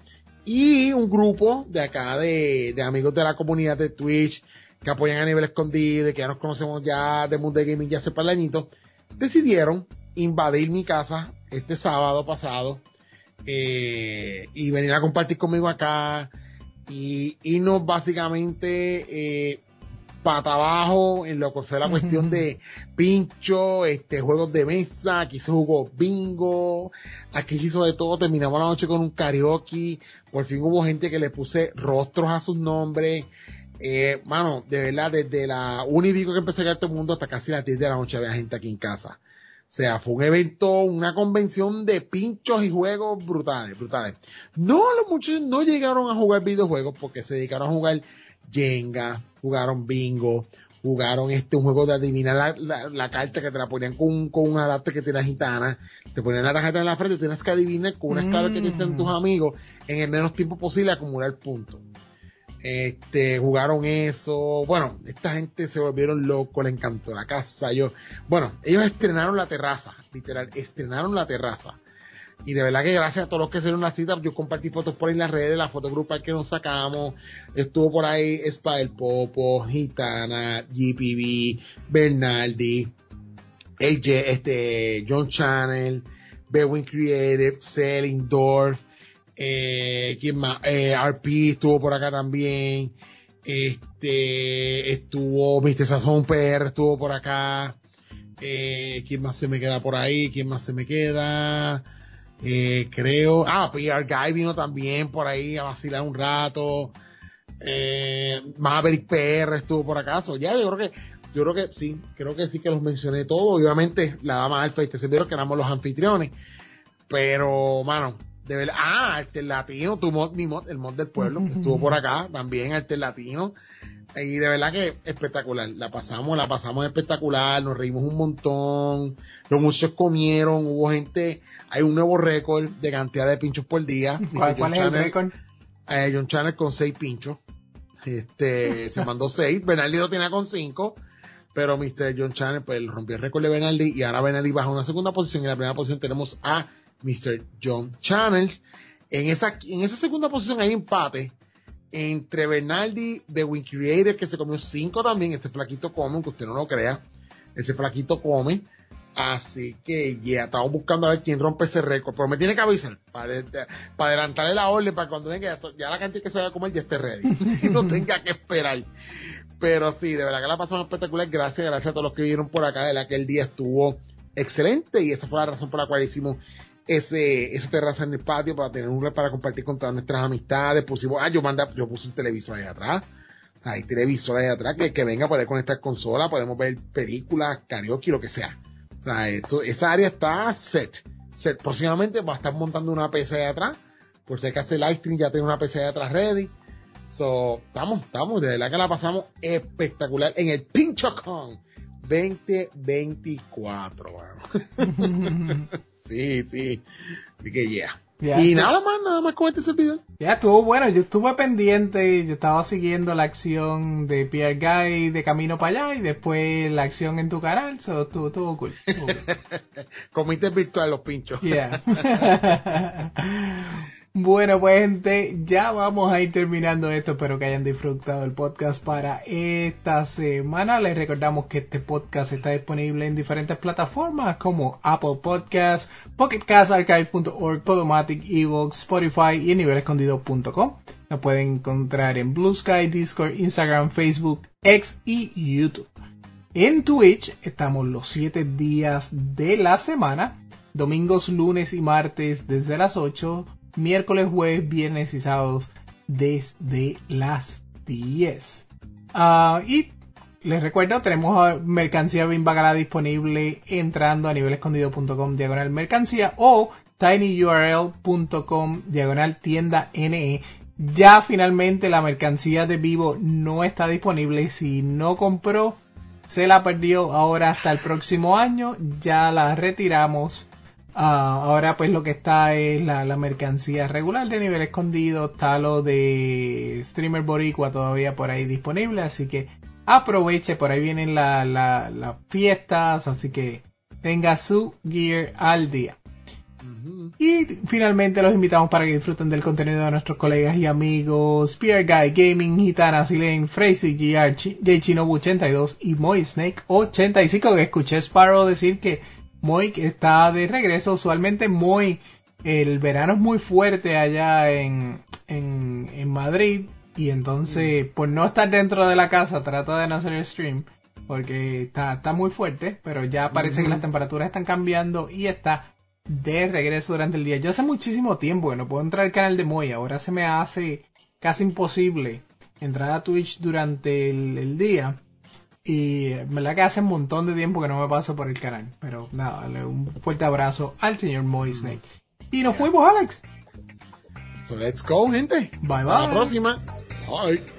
Y un grupo de acá de, de amigos de la comunidad de Twitch que apoyan a nivel escondido y que ya nos conocemos ya de Mundo de Gaming ya hace par de añitos, decidieron invadir mi casa este sábado pasado eh, y venir a compartir conmigo acá y irnos básicamente eh, pata abajo en lo que fue la cuestión de pincho, este, juegos de mesa. Aquí se jugó bingo, aquí se hizo de todo, terminamos la noche con un karaoke, por fin hubo gente que le puse rostros a sus nombres. Eh, mano, de verdad, desde la una y pico que empecé a llegar todo el mundo hasta casi las diez de la noche había gente aquí en casa. O sea, fue un evento, una convención de pinchos y juegos brutales, brutales. No, los muchachos no llegaron a jugar videojuegos porque se dedicaron a jugar Jenga, jugaron bingo, jugaron este un juego de adivinar la, la, la carta que te la ponían con, con un adapter que tiene la gitana, te ponían la tarjeta en la frente y tienes que adivinar con unas mm. claves que te dicen tus amigos en el menos tiempo posible acumular puntos. Este, jugaron eso, bueno, esta gente se volvieron locos, le encantó la casa, yo, bueno, ellos estrenaron la terraza, literal, estrenaron la terraza, y de verdad que gracias a todos los que se dieron la cita, yo compartí fotos por ahí en las redes, la foto grupal que nos sacamos, estuvo por ahí Spider Popo, Gitana, G P B, Bernaldi, A J, este, John Channel, Bewin Creative, Selling Dorf, Eh, ¿quién más? Eh, R P estuvo por acá también. Este, estuvo mister Sazón P R estuvo por acá. Eh, ¿quién más se me queda por ahí? ¿Quién más se me queda? Eh, creo, ah, P R Guy vino también por ahí a vacilar un rato. Eh, Maverick P R estuvo por acá. So, ya, yo creo que, yo creo que sí, creo que sí que los mencioné todos. Obviamente, la dama Alfa y este servidor que éramos los anfitriones. Pero, mano, de verdad, ah, Arte Latino, tu mod, mi mod, el mod del pueblo, estuvo por acá también, Arte Latino, y de verdad que espectacular, la pasamos, la pasamos espectacular, nos reímos un montón, los muchachos comieron, hubo gente, hay un nuevo récord de cantidad de pinchos por día. ¿Cuál, ¿cuál es el récord? Eh, John Channel con seis pinchos, este, se mandó seis, Bernaldi lo tenía con cinco, pero mister John Channel, pues rompió el récord de Bernaldi, y ahora Bernaldi baja a una segunda posición, y en la primera posición tenemos a mister John Channels. En esa, en esa segunda posición hay empate entre Bernaldi de Win Creator, que se comió cinco también, ese flaquito come, aunque usted no lo crea, ese flaquito come, Así que ya, yeah, estamos buscando a ver quién rompe ese récord. Pero me tiene que avisar para, para adelantarle la orden para cuando venga ya, ya la cantidad que se vaya a comer ya esté ready. Y no tenga que esperar. Pero sí, de verdad que la pasamos espectacular. Gracias, gracias a todos los que vinieron por acá. De la que el día estuvo excelente y esa fue la razón por la cual hicimos ese, esa terraza en el patio para tener un red para compartir con todas nuestras amistades. Pusimos, ah, yo mandé, yo puse un televisor ahí atrás. Hay televisor ahí atrás que, que venga a poder conectar consola, podemos ver películas, karaoke, lo que sea. O sea, esto, esa área está set. set. Próximamente va a estar montando una P C de atrás. Por si hay que hacer live stream, ya tengo una P C de atrás ready. So, estamos, estamos, de verdad que la pasamos espectacular en el PinchoCon veinte veinticuatro. Bueno. sí, sí. Así que yeah. Ya, y estuvo, nada más, nada más con este servidor. Ya estuvo bueno, yo estuve pendiente, yo estaba siguiendo la acción de Pierre Guy de camino para allá y después la acción en tu canal, so, estuvo, estuvo cool. Estuvo cool. Comité virtual los pinchos. Yeah. Bueno, pues gente, ya vamos a ir terminando esto. Espero que hayan disfrutado el podcast para esta semana. Les recordamos que este podcast está disponible en diferentes plataformas como Apple Podcasts, Pocket Cast, Archive punto org, Podomatic, Evox, Spotify y en nivel escondido punto com. Lo pueden encontrar en Blue Sky, Discord, Instagram, Facebook, X y YouTube. En Twitch estamos los siete días de la semana, domingos, lunes y martes desde las ocho, miércoles, jueves, viernes y sábados desde las diez. Uh, y les recuerdo, tenemos mercancía bien bacala disponible entrando a nivel escondido punto com diagonal mercancía o tinyurl punto com diagonal tienda ne. Ya finalmente la mercancía de Vivo no está disponible. Si no compró, se la perdió. Ahora hasta el próximo año ya la retiramos. Uh, ahora pues lo que está es la, la mercancía regular de nivel escondido. Está lo de Streamer Boricua todavía por ahí disponible, así que aproveche, por ahí vienen las la, la fiestas, así que tenga su gear al día. Uh-huh. Y finalmente los invitamos para que disfruten del contenido de nuestros colegas y amigos Pierre Guy Gaming, Gitana, Silene, Frazy, G R, Ch- J Chinobu ochenta y dos y Moy Snake ochenta y cinco, que escuché Sparrow decir que Moy está de regreso. Usualmente Moy, el verano es muy fuerte allá en, en, en Madrid y entonces mm. por no estar dentro de la casa trata de no hacer el stream porque está, está muy fuerte, pero ya parece mm-hmm. que las temperaturas están cambiando y está de regreso durante el día. Yo hace muchísimo tiempo que no puedo entrar al canal de Moy, ahora se me hace casi imposible entrar a Twitch durante el, el día. Y me la que hace un montón de tiempo que no me paso por el canal. Pero nada, un fuerte abrazo al señor Moy Snake. Y nos fuimos, Alex. So let's go, gente. Bye bye. Hasta la próxima. Bye.